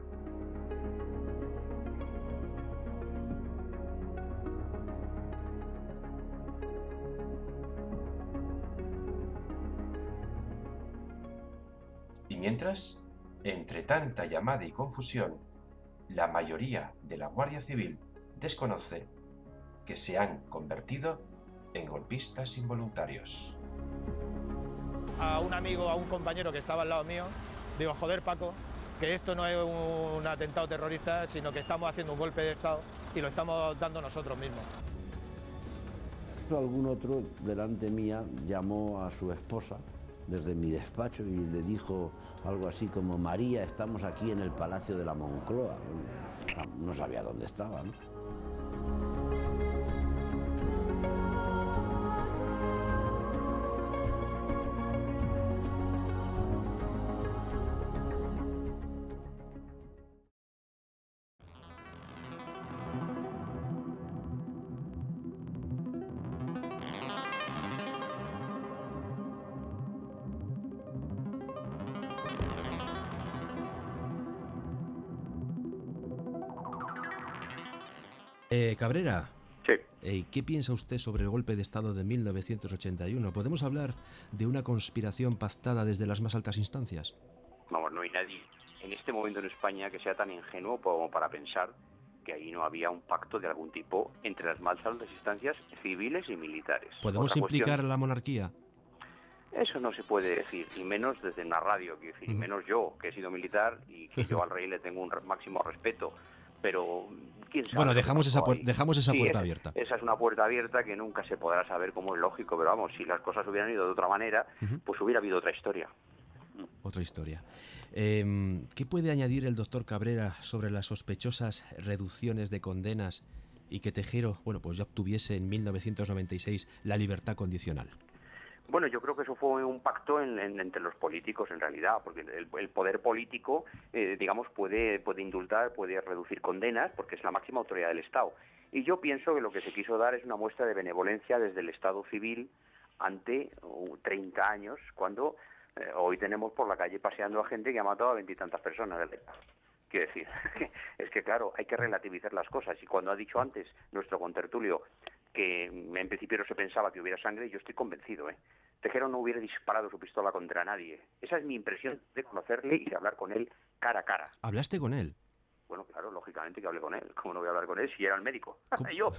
Y mientras, entre tanta llamada y confusión, la mayoría de la Guardia Civil desconoce que se han convertido en golpistas involuntarios. A un amigo, a un compañero que estaba al lado mío, digo, joder Paco, que esto no es un atentado terrorista, sino que estamos haciendo un golpe de Estado y lo estamos dando nosotros mismos. Algún otro delante mía llamó a su esposa desde mi despacho y le dijo algo así como: María, estamos aquí en el Palacio de la Moncloa. No sabía dónde estaba, ¿no? Eh, Cabrera. Sí. Eh, ¿Qué piensa usted sobre el golpe de Estado de mil novecientos ochenta y uno? ¿Podemos hablar de una conspiración pactada desde las más altas instancias? Vamos, no hay nadie en este momento en España que sea tan ingenuo como para pensar que ahí no había un pacto de algún tipo entre las más altas instancias civiles y militares. ¿Podemos Otra implicar cuestión, a la monarquía? eso no se puede decir, y menos desde una radio, quiero decir, y menos yo, que he sido militar y que yo al rey le tengo un re- máximo respeto, pero quién sabe. Bueno, lo que dejamos pasó esa, puer- ahí. dejamos esa Sí, puerta es- abierta. Esa es una puerta abierta que nunca se podrá saber cómo es lógico, pero vamos, si las cosas hubieran ido de otra manera, Ujú. pues hubiera habido otra historia. Otra historia. Eh, ¿Qué puede añadir el doctor Cabrera sobre las sospechosas reducciones de condenas y que Tejero, bueno, pues ya obtuviese en mil novecientos noventa y seis la libertad condicional? Bueno, yo creo que eso fue un pacto en- en- entre los políticos, en realidad, porque el, el poder político, eh, digamos, puede, puede indultar, puede reducir condenas, porque es la máxima autoridad del Estado. Y yo pienso que lo que se quiso dar es una muestra de benevolencia desde el Estado civil ante uh, treinta años, cuando eh, hoy tenemos por la calle paseando a gente que ha matado a veintitantas personas. Quiero decir, es que claro, hay que relativizar las cosas. Y cuando ha dicho antes nuestro contertulio que en principio no se pensaba que hubiera sangre, yo estoy convencido, ¿eh? Tejero no hubiera disparado su pistola contra nadie. Esa es mi impresión de conocerle y de hablar con él cara a cara. ¿Hablaste con él? Bueno, claro, lógicamente que hablé con él. ¿Cómo no voy a hablar con él si era el médico? Yo.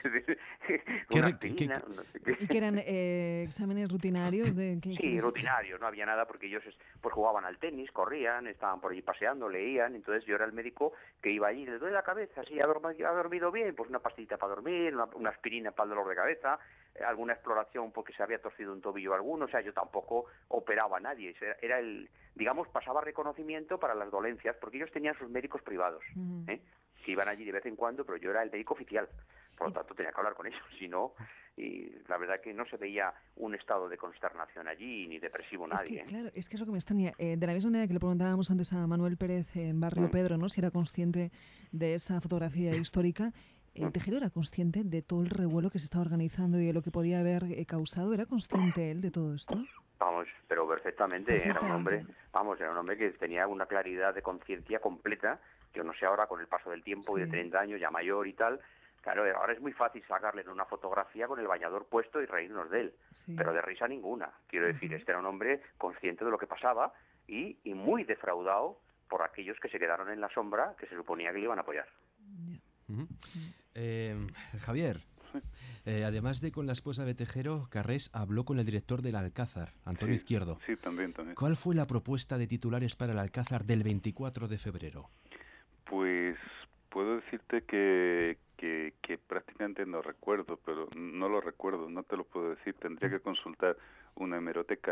¿Qué Una re- qué- aspirina, no sé qué. ¿Y que eran eh, exámenes rutinarios? de qué- Sí, qué- rutinarios, no había nada porque ellos es- pues jugaban al tenis, corrían, estaban por allí paseando, leían, entonces yo era el médico que iba allí, le duele la cabeza, sí, ha dormido, ha dormido bien, pues una pastillita para dormir, una, una aspirina para el dolor de cabeza, eh, alguna exploración porque se había torcido un tobillo alguno, o sea, yo tampoco operaba a nadie, era, era el, digamos, pasaba reconocimiento para las dolencias, porque ellos tenían sus médicos privados, ¿eh? Que iban allí de vez en cuando, pero yo era el médico oficial, por lo tanto tenía que hablar con ellos, si no, y la verdad que no se veía un estado de consternación allí, ni depresivo Es nadie. que, ¿eh? claro, es que es lo que me extraña. Eh, de la misma manera que le preguntábamos antes a Manuel Pérez en Barrio Pedro, ¿no? Si era consciente de esa fotografía histórica. Eh, Tejero era consciente de todo el revuelo que se estaba organizando y de lo que podía haber eh, causado. ¿Era consciente él de todo esto? Vamos, pero perfectamente, era un Perfectamente. hombre, vamos, era un hombre que tenía una claridad de conciencia completa, yo no sé ahora con el paso del tiempo y de Sí. treinta años, ya mayor y tal, claro, ahora es muy fácil sacarle en una fotografía con el bañador puesto y reírnos de él, Sí. pero de risa ninguna, quiero decir, este era un hombre consciente de lo que pasaba y, y muy defraudado por aquellos que se quedaron en la sombra que se suponía que le iban a apoyar. Ujú. Eh, Javier, eh, además de con la esposa de Tejero, Carrés habló con el director del Alcázar, Antonio Sí, Izquierdo. Sí, también, también. ¿Cuál fue la propuesta de titulares para el Alcázar del veinticuatro de febrero? Pues puedo decirte que, que, que prácticamente no recuerdo, pero no lo recuerdo, no te lo puedo decir, tendría que consultar una hemeroteca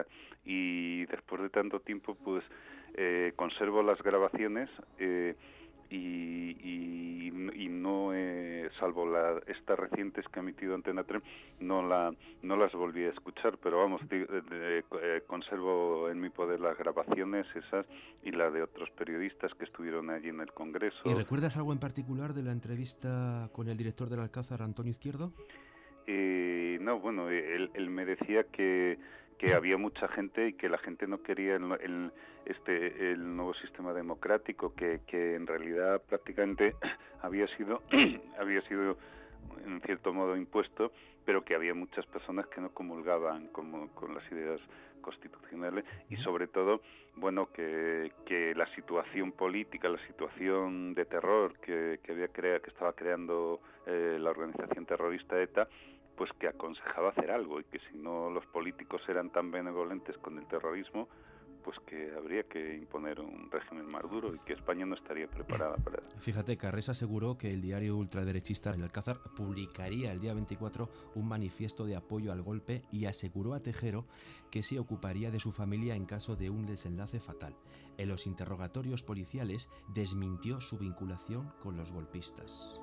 y después de tanto tiempo pues eh, conservo las grabaciones eh, y, y, y no, eh, salvo la, estas recientes que ha emitido Antena tres, no, la, no las volví a escuchar, pero vamos, de, de, de, eh, conservo en mi poder las grabaciones esas y la de otros periodistas que estuvieron allí en el Congreso. ¿Y recuerdas algo en particular de la entrevista con el director del Alcázar, Antonio Izquierdo? Eh, no, bueno, él, él me decía que, que había mucha gente y que la gente no quería el, el, este, el nuevo sistema democrático, que, que en realidad prácticamente había sido, había sido en cierto modo impuesto, pero que había muchas personas que no comulgaban con, con las ideas constitucionales y sobre todo, bueno, que, que la situación política, la situación de terror que, que había crea, que estaba creando eh, la organización terrorista ETA, pues que aconsejaba hacer algo y que si no los políticos eran tan benevolentes con el terrorismo, pues que habría que imponer un régimen más duro y que España no estaría preparada para eso. Fíjate, Carrés aseguró que el diario ultraderechista El Alcázar publicaría el día veinticuatro un manifiesto de apoyo al golpe y aseguró a Tejero que se ocuparía de su familia en caso de un desenlace fatal. En los interrogatorios policiales desmintió su vinculación con los golpistas.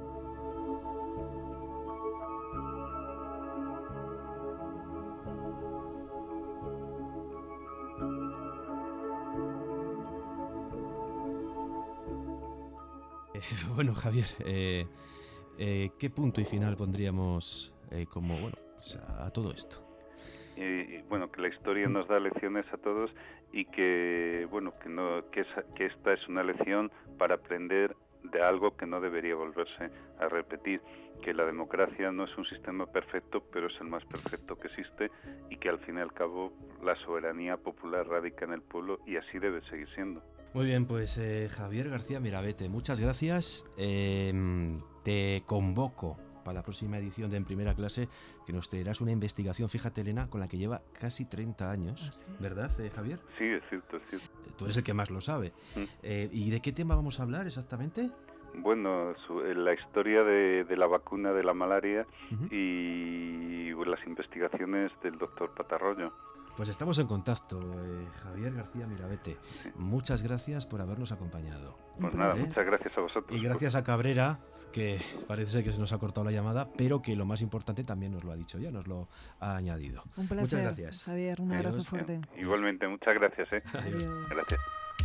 Eh, bueno, Javier, eh, eh, ¿qué punto y final pondríamos eh, como, bueno, pues a, a todo esto? Y, bueno, que la historia nos da lecciones a todos y que, bueno, que, no, que, es, que esta es una lección para aprender de algo que no debería volverse a repetir, que la democracia no es un sistema perfecto, pero es el más perfecto que existe y que al fin y al cabo la soberanía popular radica en el pueblo y así debe seguir siendo. Muy bien, pues eh, Javier García Mirabete, muchas gracias. Eh, te convoco para la próxima edición de En Primera Clase, que nos traerás una investigación, fíjate Elena, con la que lleva casi treinta años, ¿ah, sí? ¿Verdad, eh, Javier? Sí, es cierto, es cierto. Tú eres el que más lo sabe. Mm. Eh, ¿Y de qué tema vamos a hablar exactamente? Bueno, su, la historia de, de la vacuna de la malaria uh-huh. y bueno, las investigaciones del doctor Patarroyo. Pues estamos en contacto, eh, Javier García Mirabete. Sí. Muchas gracias por habernos acompañado. Pues nada, ¿Eh? muchas gracias a vosotros. Y gracias a Cabrera, que parece ser que se nos ha cortado la llamada, pero que lo más importante también nos lo ha dicho ya, nos lo ha añadido. Un placer, muchas gracias. Javier, un abrazo Adiós. fuerte. Igualmente, muchas gracias. ¿eh? Adiós. Gracias.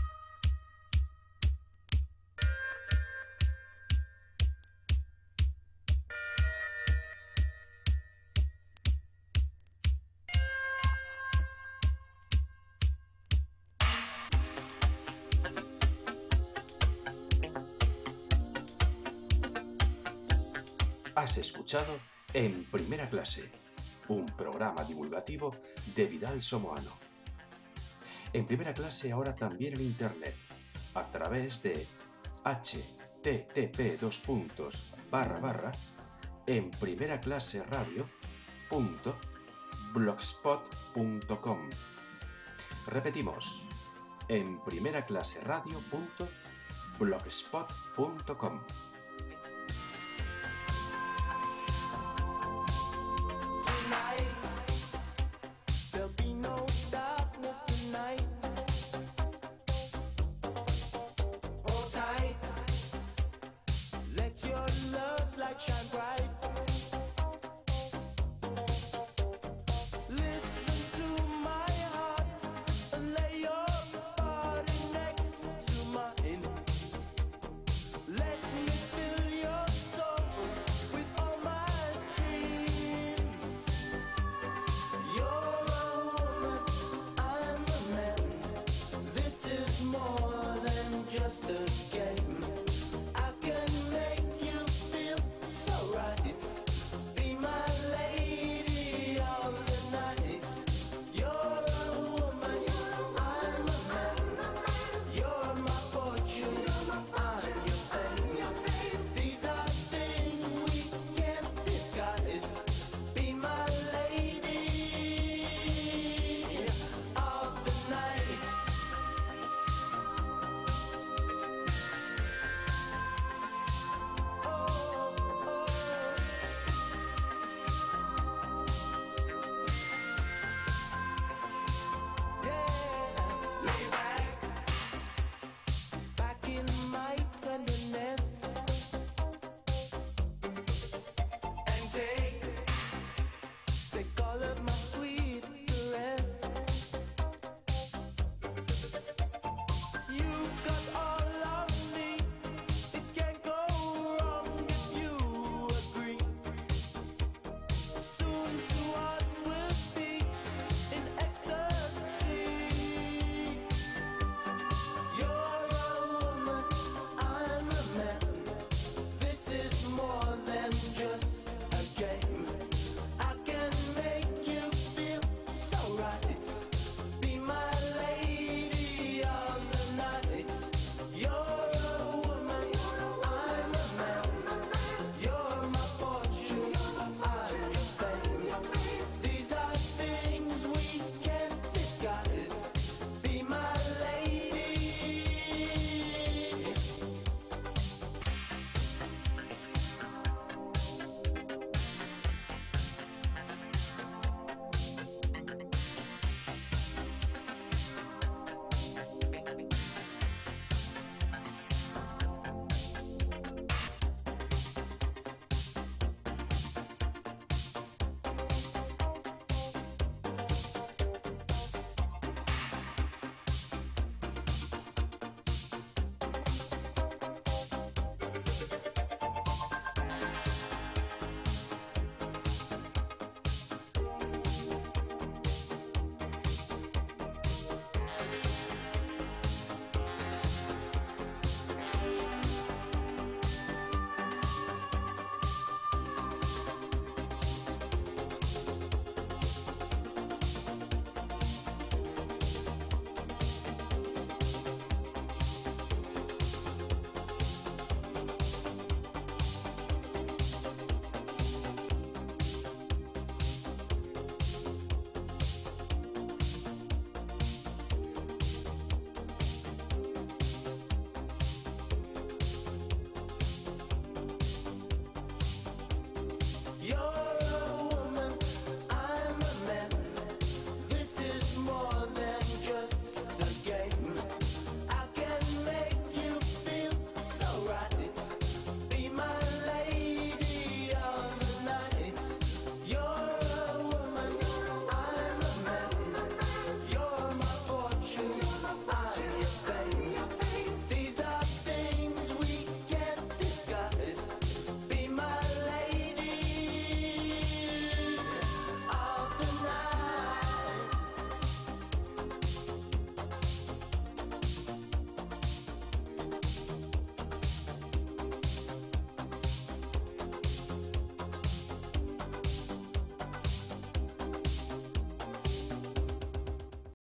Has escuchado En Primera Clase, un programa divulgativo de Vidal Somoano. En Primera Clase ahora también en Internet, a través de http dos puntos barra barra en primera clase radio punto blogspot punto com. Repetimos, en primera clase radio punto blogspot punto com.